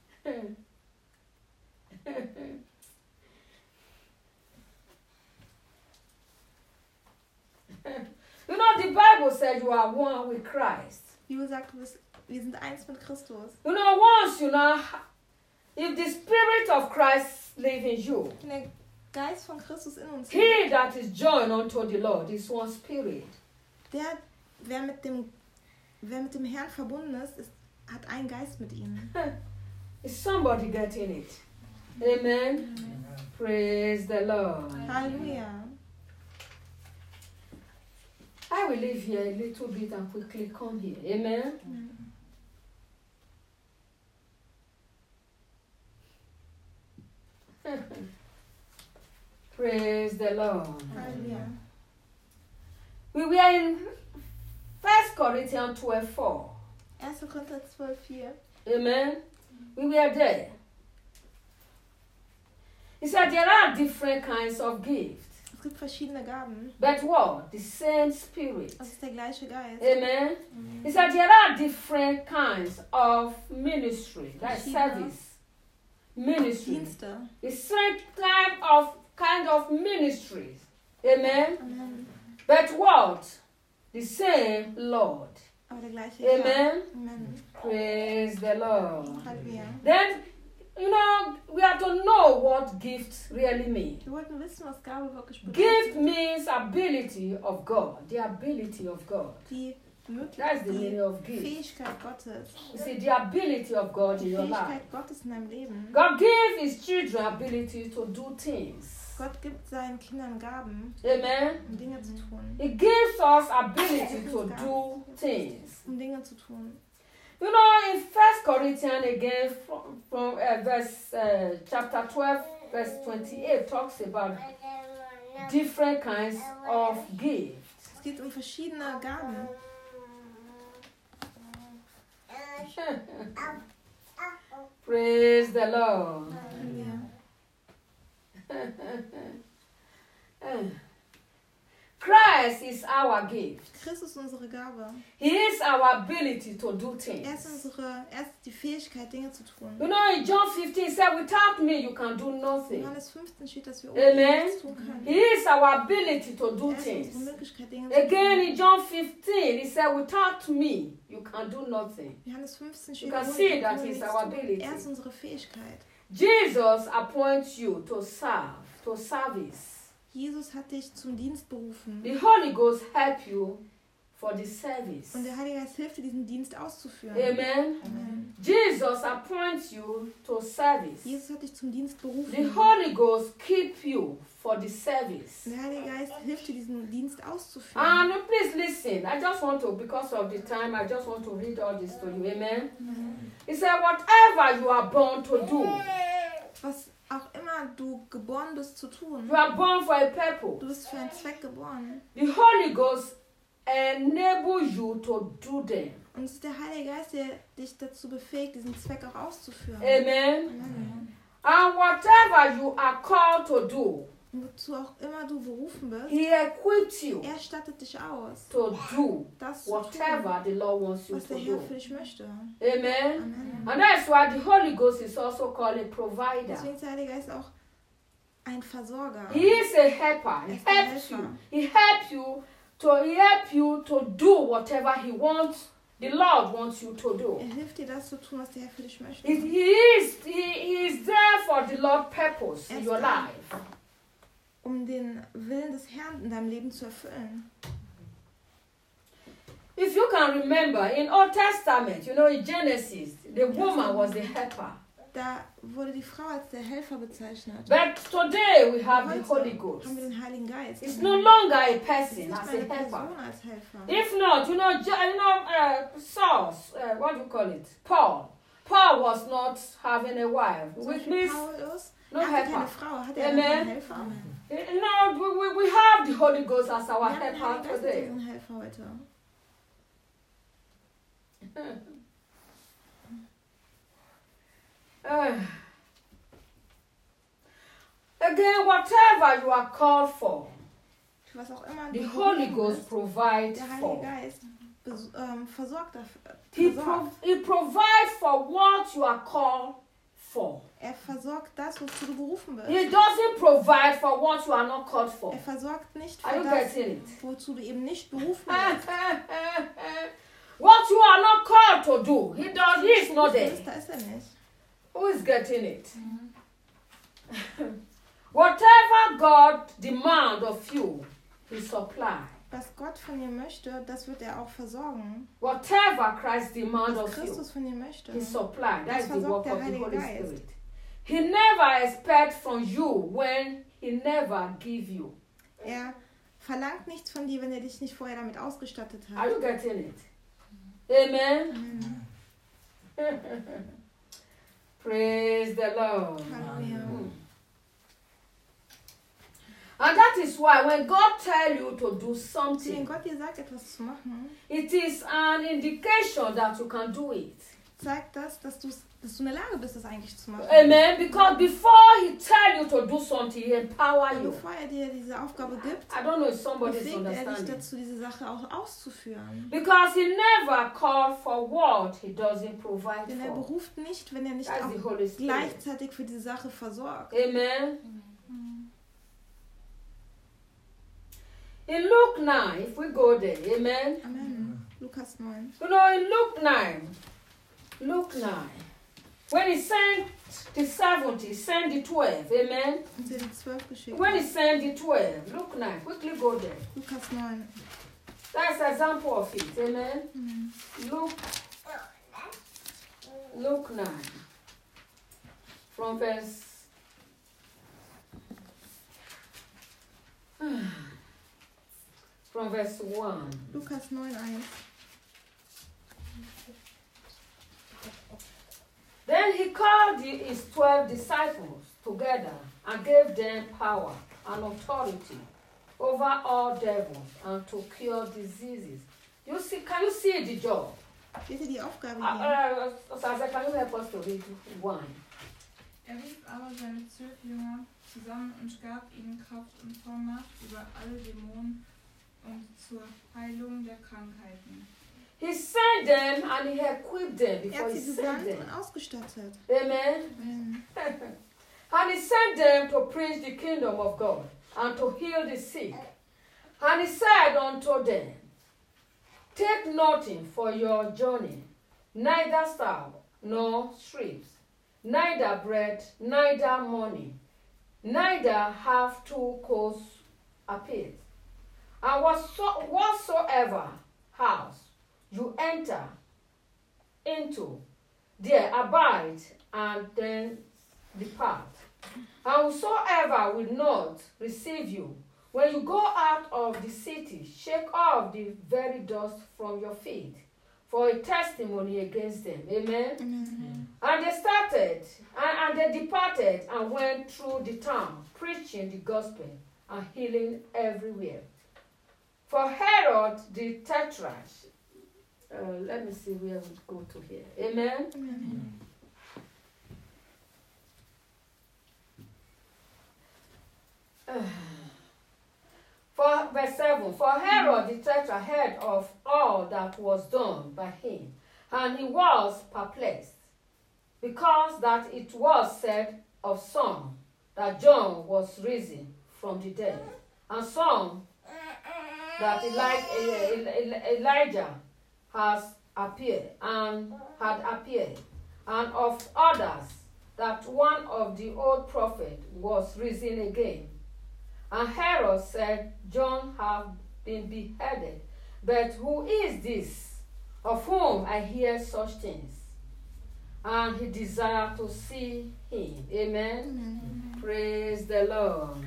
A: You know, the Bible says you are one with Christ.
B: Die Bibel sagt, du bist, wir sind eins mit Christus.
A: You know, once you know, if the Spirit of Christ lives in you,
B: Wenn der Geist von Christus in uns
A: he
B: lebt,
A: that is joined unto the Lord is one spirit.
B: der, wer mit dem, wer mit dem Herrn verbunden ist, ist, hat einen Geist mit ihm.
A: Is somebody getting it? Amen. Praise the Lord.
B: Halleluja.
A: I will leave here a little bit and quickly come here. Amen. Praise the Lord.
B: Halleluja.
A: We were in First Corinthians twelve four.
B: erster Korinther zwölf vier.
A: Amen. We were there. He said there are different kinds of gifts.
B: Es gibt verschiedene Gaben.
A: But what? The same Spirit.
B: Es ist der gleiche Geist.
A: Amen. He said there are different kinds of ministry, like service, ministry.
B: Dienste.
A: The same type of kind of ministries. Amen.
B: Amen.
A: But what? The same Lord.
B: Aber der gleiche
A: Amen.
B: Geist. Amen.
A: Praise the Lord.
B: Halleluja.
A: Then, you know, we have to know what gift really means.
B: Wir wollten wissen, was Gabe wirklich
A: Gift
B: bedeutet.
A: means ability of God, the ability of God.
B: Die
A: That's the meaning
B: Möglichkeit,
A: of
B: die
A: gift.
B: Fähigkeit Gottes.
A: You see, the ability of God
B: Die
A: in your life.
B: Fähigkeit Gottes in deinem Leben.
A: God gives His children ability to do things.
B: Gott gibt seinen Kindern Gaben,
A: Amen.
B: um Dinge zu tun.
A: He gives us ability to do things.
B: Um Dinge zu tun.
A: You know, in First Corinthians again, from, from uh, verse uh, chapter twelve, verse twenty-eight, talks about different kinds of gifts.
B: Es geht um verschiedene Gaben.
A: Praise the Lord.
B: Ja.
A: Christ is our gift.
B: Christus ist unsere Gabe.
A: He is our ability to do
B: Er ist,
A: things.
B: unsere, er ist die Fähigkeit, Dinge zu tun.
A: You know, in John fifteen, it said, without me, you can do
B: In
A: nothing.
B: Johannes fünfzehn steht, dass wir
A: Amen.
B: ohne nichts tun können.
A: He is our ability to do
B: Er ist
A: things.
B: unsere Möglichkeit, Dinge zu
A: Again,
B: tun.
A: in John fifteen, he said, without me, you can do nothing.
B: Johannes fünfzehn
A: You
B: steht,
A: can
B: ohne
A: see
B: ihn
A: that
B: können wir
A: he's
B: nichts
A: our
B: tun.
A: ability.
B: Er ist unsere Fähigkeit.
A: Jesus appoints you to serve, to service.
B: Jesus hat dich zum Dienst berufen.
A: The Holy Ghost help you for the service.
B: Und der Heilige Geist hilft dir, diesen Dienst auszuführen.
A: Amen.
B: Amen.
A: Jesus appoints you to service.
B: Jesus hat dich zum Dienst
A: The
B: berufen.
A: Holy Ghost keep you for the service.
B: Und der Heilige Geist hilft dir, diesen Dienst auszuführen.
A: And please listen. I just want to, because of the time, I just want to read all this to you. Amen. He said, whatever you are born to do,
B: Was auch immer du geboren bist zu tun,
A: you are born for a
B: du
A: purpose.
B: bist für einen Zweck geboren.
A: The Holy Ghost enable you to do them.
B: Und es ist der Heilige Geist, der dich dazu befähigt, diesen Zweck auch auszuführen.
A: Amen.
B: Amen.
A: And whatever you are called to do,
B: Und wozu auch immer du berufen bist,
A: He equips you
B: er stattet dich aus,
A: to do
B: das zu tun,
A: whatever the Lord wants you
B: was
A: to
B: der Herr
A: do.
B: für dich möchte.
A: Amen.
B: Amen.
A: And that's why the Holy Ghost is also called a provider.
B: Deswegen ist der Heilige Geist auch ein Versorger.
A: He is a helper. He
B: Er ist ein
A: helps you.
B: Helfer.
A: He helps you to he help you to do whatever He wants. The Lord wants you to do.
B: Er hilft dir, das zu tun, was der Herr für dich möchte.
A: He, he is he, he is there for the Lord's purpose in your life.
B: Um den Willen des Herrn in deinem Leben zu erfüllen.
A: If you can remember, in Old Testament, you know, in Genesis, the woman was the helper.
B: da wurde die Frau als der Helfer bezeichnet.
A: But today we have the
B: Heute
A: Holy Ghost.
B: haben wir den Heiligen Geist.
A: It's no longer a
B: Es ist
A: person
B: nicht
A: as
B: mehr eine
A: a helper.
B: Person als Helfer.
A: If not, you know, Ju- you know, uh, Saul, uh, what do you call it? Paul. Paul was not having a wife,
B: Zum
A: which
B: Beispiel
A: means
B: Paulus,
A: no
B: er hatte keine
A: helper.
B: Frau, hatte er
A: Amen.
B: dann keinen Helfer?
A: You know, we, we, we have the Holy Ghost as our
B: Wir haben den
A: helper
B: Heiligen Geist als
A: today.
B: unseren Helfer heute.
A: Uh, again, whatever you are called for,
B: Für was auch immer
A: the
B: du
A: Holy
B: berufen
A: Ghost
B: bist,
A: provides
B: der Heilige
A: for.
B: Geist bes- ähm, versorgt dafür.
A: He,
B: Versorgt.
A: pro- he provides for what you are called for.
B: Er versorgt das, wozu du berufen bist.
A: He doesn't provide for what you are not called for.
B: Er versorgt nicht
A: Are
B: für
A: you
B: das,
A: getting it?
B: wozu du eben nicht berufen bist.
A: What you are not called to do, he does. He is not there.
B: Da ist er nicht.
A: Who is getting it? Whatever God demands of you, He supply.
B: Was Gott von dir möchte, das wird er auch versorgen.
A: Whatever Christ demands
B: Was
A: of you,
B: Christus von dir möchte.
A: He supply. That is the
B: versorgt
A: work
B: der
A: of the
B: Heilige
A: Holy
B: Geist.
A: Spirit. He never expects from you when He never give you.
B: Er verlangt nichts von dir, wenn er dich nicht vorher damit ausgestattet
A: Are
B: hat.
A: you getting it? Amen. Praise the Lord.
B: Halleluja.
A: Mm. And that is why when God tells you to do
B: Wenn
A: something,
B: Gott dir sagt, etwas zu machen,
A: it is an indication that you can do it.
B: zeigt das, dass, du's, dass du in der Lage bist, das eigentlich zu machen.
A: Amen. Because before He tells you to do something, He empower
B: Und
A: you.
B: bevor er dir diese Aufgabe gibt,
A: I don't know if somebody is
B: befähigt er dich
A: understanding.
B: dazu, diese Sache auch auszuführen.
A: Because He never called for what He doesn't provide
B: Denn er
A: for.
B: beruft nicht, wenn er nicht
A: That's the
B: auch
A: Holy Spirit.
B: gleichzeitig für diese Sache versorgt.
A: Amen. In Luke nine, if we go there, amen.
B: Amen. Lukas neun.
A: You know, in Luke nine, Luke nine, when He sent the seventy, He sent the twelve, amen.
B: Und sie die zwölf geschickt.
A: When He sent the twelve, Luke nine, quickly go there.
B: Lukas neun.
A: That's an example of it, amen.
B: Amen.
A: Luke, Luke nine, from verse from verse one.
B: Lukas neun, eins.
A: Then He called the- His twelve disciples together and gave them power and authority over all devils and to cure diseases. You see, can you see the job?
B: Seht ihr die Aufgabe
A: Uh,
B: hier?
A: uh, Sasa, can you help us to read one?
E: Er rief aber seine zwölf Jünger zusammen und gab ihnen Kraft und Vollmacht über alle Dämonen und zur Heilung der Krankheiten.
A: He sent them and He equipped them
B: Er
A: before
B: hat
A: He
B: sie
A: sent
B: gesandt
A: them.
B: und ausgestattet.
A: Amen.
B: Amen.
A: And He sent them to preach the kingdom of God and to heal the sick. And He said unto them, take nothing for your journey, neither staff nor strips, neither bread, neither money, neither have two coats apiece. And whatso- whatsoever house you enter into, there abide and then depart. And whosoever will not receive you, when you go out of the city, shake off the very dust from your feet, for a testimony against them. Amen.
B: Amen.
A: And they started, and, and they departed and went through the town, preaching the gospel and healing everywhere. For Herod the Tetrarch, uh, let me see where we go to here. Amen.
B: Amen.
A: For verse seven, for Herod the Tetrarch heard of all that was done by him, and he was perplexed, because that it was said of some that John was risen from the dead, and some that Eli- Eli- Elijah has appeared and had appeared, and of others that one of the old prophets was risen again. And Herod said, John hath been beheaded, but who is this of whom I hear such things? and he desired to see him. Amen.
B: Amen.
A: Praise the Lord.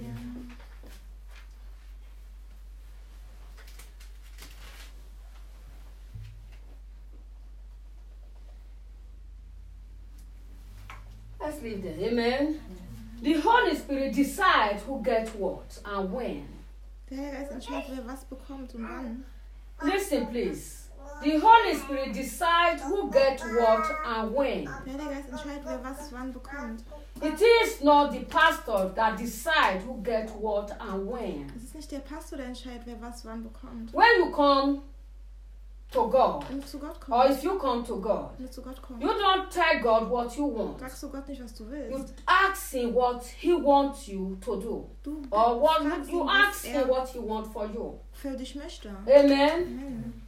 A: Let's leave there. Amen. The Holy Spirit decides who gets what and when.
B: Der Heilige Geist entscheidet, wer was bekommt und wann.
A: Listen, please. The Holy Spirit decides who gets what and when.
B: Der Heilige Geist entscheidet, wer was wann bekommt.
A: It is not the pastor that decides who gets what and when.
B: Es ist nicht der Pastor, der entscheidet, wer was wann bekommt.
A: When you come to God,
B: Wenn du zu Gott
A: or
B: kommst,
A: if you come to God,
B: wenn du zu Gott
A: you
B: kommst,
A: don't tell God what you want.
B: sagst du Gott nicht, was du
A: You
B: willst.
A: ask him what he wants you to do.
B: Du
A: Or what
B: fragst
A: you
B: ihn,
A: ask
B: was
A: him
B: er
A: what he wants for you.
B: für dich möchte.
A: Amen.
B: Amen.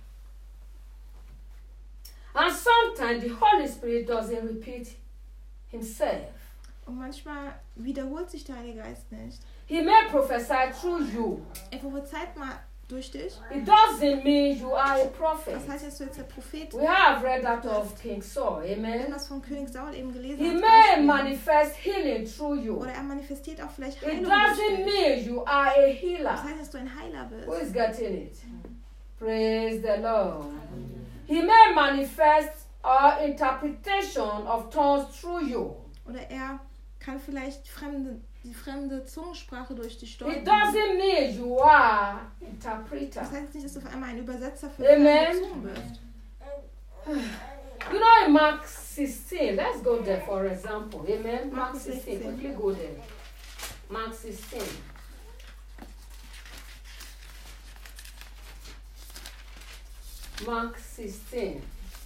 A: And sometimes the Holy Spirit doesn't repeat himself.
B: Und manchmal wiederholt sich der Heilige Geist nicht.
A: He may prophesy through you.
B: Er prophezeit mal durch dich.
A: It doesn't mean you are a prophet.
B: Das heißt, dass du jetzt der Prophet
A: We have read that of King Saul.
B: Wir haben
A: Amen.
B: das von König Saul eben gelesen.
A: He
B: als
A: may
B: Beispiel.
A: manifest healing through you.
B: Oder er manifestiert auch vielleicht
A: It
B: Heilung
A: doesn't
B: durch dich.
A: mean you are a
B: Das
A: healer.
B: heißt, dass du ein Heiler
A: Who
B: bist.
A: is getting it? Praise the Lord. He may manifest our interpretation of tongues through you.
B: Oder er kann vielleicht fremde, die fremde Zungensprache durch dich
A: It
B: deuten.
A: doesn't mean you are interpreter.
B: Das heißt nicht, dass du auf einmal ein Übersetzer für
A: Amen.
B: fremde Zungen bist.
A: You know in Mark sixteen, let's go there for example. Amen. Mark
B: Mark
A: sixteen,
B: sixteen.
A: quickly go there. Mark sixteen. Mark sixteen.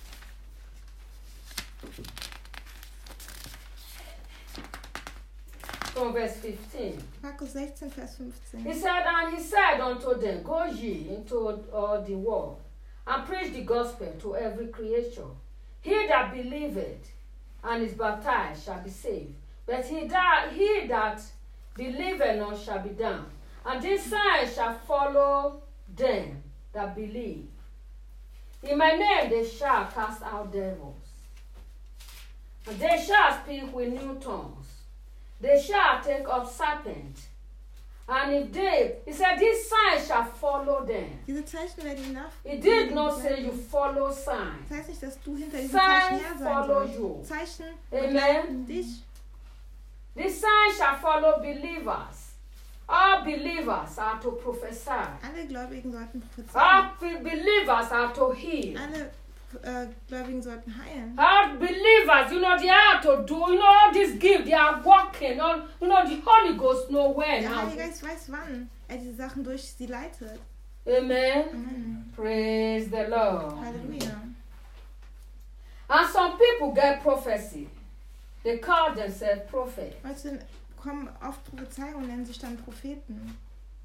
A: From verse fifteen.
B: Markus sechzehn, Vers
A: He
B: fünfzehn.
A: said, and he said unto them, go ye into all the world, and preach the gospel to every creature. He that believeth and is baptized shall be saved, but he that, he that believeth not shall be damned. And this sign shall follow them that believe. In my name they shall cast out devils, and they shall speak with new tongues. They shall take up serpents. And if they, he said, this sign shall follow them.
B: Diese Zeichen werden ihm nach.
A: He did not say you follow signs.
B: Das heißt nicht, dass du hinter diesen
A: Signs
B: Zeichen her sein
A: follow
B: sollst.
A: you.
B: Zeichen
A: Amen.
B: begleiten dich.
A: This sign shall follow believers. All believers are to prophesy.
B: Alle Gläubigen sollten prophezeien.
A: All be- believers are to heal.
B: Alle äh, Gläubigen sollten heilen.
A: All believers, you know, they are to do, you know, all this gift, they are working. All, you know, the Holy Ghost know when.
B: Der
A: how
B: Heilige
A: to-
B: Geist weiß, wann er diese Sachen durch sie leitet.
A: Amen.
B: Amen.
A: Praise the Lord.
B: Halleluja.
A: And some people get prophecy. They call themselves prophets.
B: Leute bekommen oft Prophezeiungen und nennen sich dann Propheten.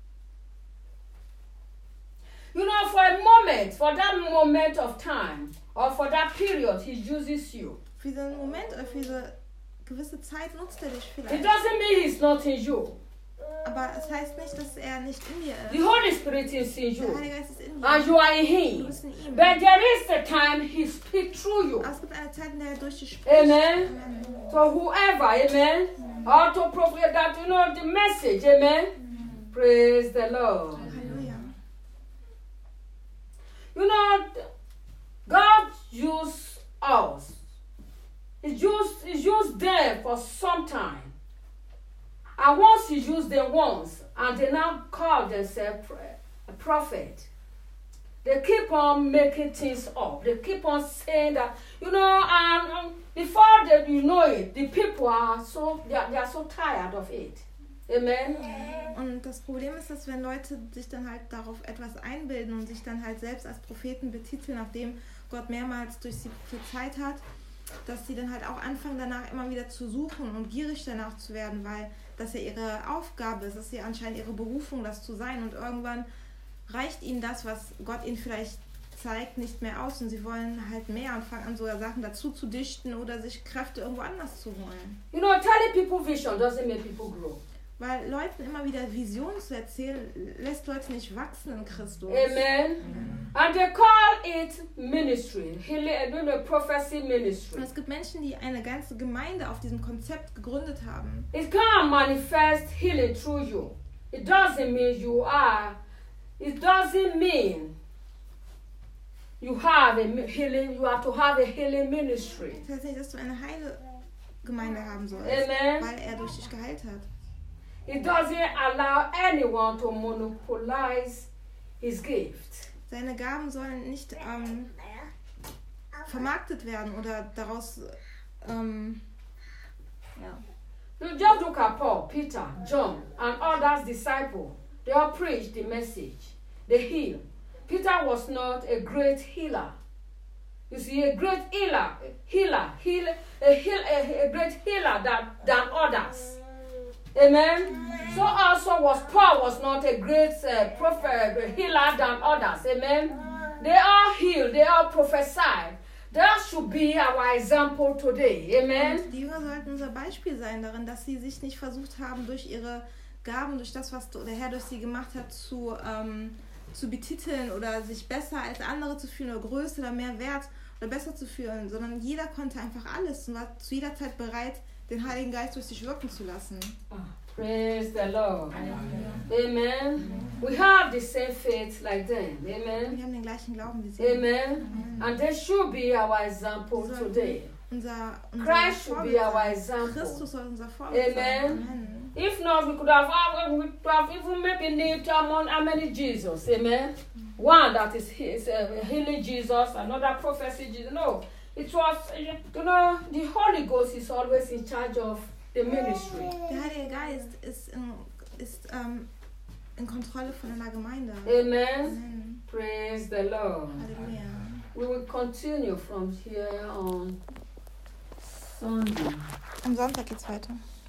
A: You know, for a moment, for that moment of time, or for that period, he uses you.
B: Für diesen Moment oder für diese gewisse Zeit nutzt er dich
A: It
B: vielleicht.
A: doesn't mean he's not in you.
B: Aber es heißt nicht, dass er nicht in dir
A: The
B: ist.
A: Holy Spirit is in
B: Der
A: you,
B: Heilige Geist ist in
A: and
B: dir.
A: you are in
B: Du
A: him.
B: bist in ihm.
A: But there is a time he speaks through you.
B: Aber es gibt eine Zeit, in der er durch dich spricht.
A: Amen.
B: Amen.
A: So whoever, amen, or to prophet that, you know, the message, amen. Praise the Lord.
B: Halleluja.
A: You know, God used us. He used, he used them for some time. And once he used them once, and they now call themselves a prophet, they keep on making things up. They keep on saying that, you know, and um, before that you know it, the people are so, they are, they are so tired of it. Amen.
B: Und das Problem ist, dass wenn Leute sich dann halt darauf etwas einbilden und sich dann halt selbst als Propheten betiteln, nachdem Gott mehrmals durch sie prophezeit hat, dass sie dann halt auch anfangen, danach immer wieder zu suchen und gierig danach zu werden, weil das ja ihre Aufgabe ist, das ist ja anscheinend ihre Berufung, das zu sein. Und irgendwann reicht ihnen das, was Gott ihnen vielleicht zeigt, nicht mehr aus und sie wollen halt mehr und fangen an, sogar Sachen dazu zu dichten oder sich Kräfte irgendwo anders zu holen.
A: You know, telling people vision doesn't make people grow.
B: Weil Leuten immer wieder Visionen zu erzählen, lässt Leute nicht wachsen in Christus.
A: Amen. And they call it ministry, healing, you know, prophecy
B: Und
A: ministry.
B: es gibt Menschen, die eine ganze Gemeinde auf diesem Konzept gegründet haben.
A: It can manifest healing through you. It doesn't mean you are, it doesn't mean you have a mi- healing, you have to have a healing ministry.
B: Das heißt nicht, dass du eine heile Gemeinde haben sollst,
A: Amen.
B: weil er durch dich geheilt hat.
A: It doesn't allow anyone to monopolize his gift.
B: Seine Gaben sollen nicht ähm, vermarktet werden oder daraus ähm, ja.
A: You just look at Paul, Peter, John, and others disciples. They all preached the message. They healed. Peter was not a great healer. You see, a great healer, healer, heal, a, heal, a, a great healer than, than others. Amen. So also was Paul was not a great uh, prophet, a healer than others. Amen. They all healed. They all prophesied. That should be our example today. Amen.
B: Und die Jünger sollten unser Beispiel sein darin, dass sie sich nicht versucht haben, durch ihre Gaben, durch das, was der Herr durch sie gemacht hat, zu, ähm, zu betiteln oder sich besser als andere zu fühlen oder größer oder mehr wert oder besser zu fühlen, sondern jeder konnte einfach alles und war zu jeder Zeit bereit, den Heiligen Geist durch sich wirken zu lassen.
A: Praise the Lord. Amen. We have the same faith like them.
B: Und
A: Amen.
B: wir haben den gleichen Glauben wie sie.
A: Amen. And they should be our example today.
B: Unser, unser
A: Christ should be our example.
B: Christus soll unser Vorbild sein.
A: Amen.
B: Amen.
A: If not, we could have, we could have even maybe named among how many Jesus. Amen. One that is, is uh, healing Jesus, another prophecy Jesus. No, it was, you know, the Holy Ghost is always in charge of the ministry.
B: Der Heilige Geist ist in, ist, ähm, in Kontrolle von einer Gemeinde.
A: Amen.
B: Amen.
A: Praise the Lord.
B: Halleluja.
A: We will continue from here on Sunday.
B: Am Sonntag geht's weiter.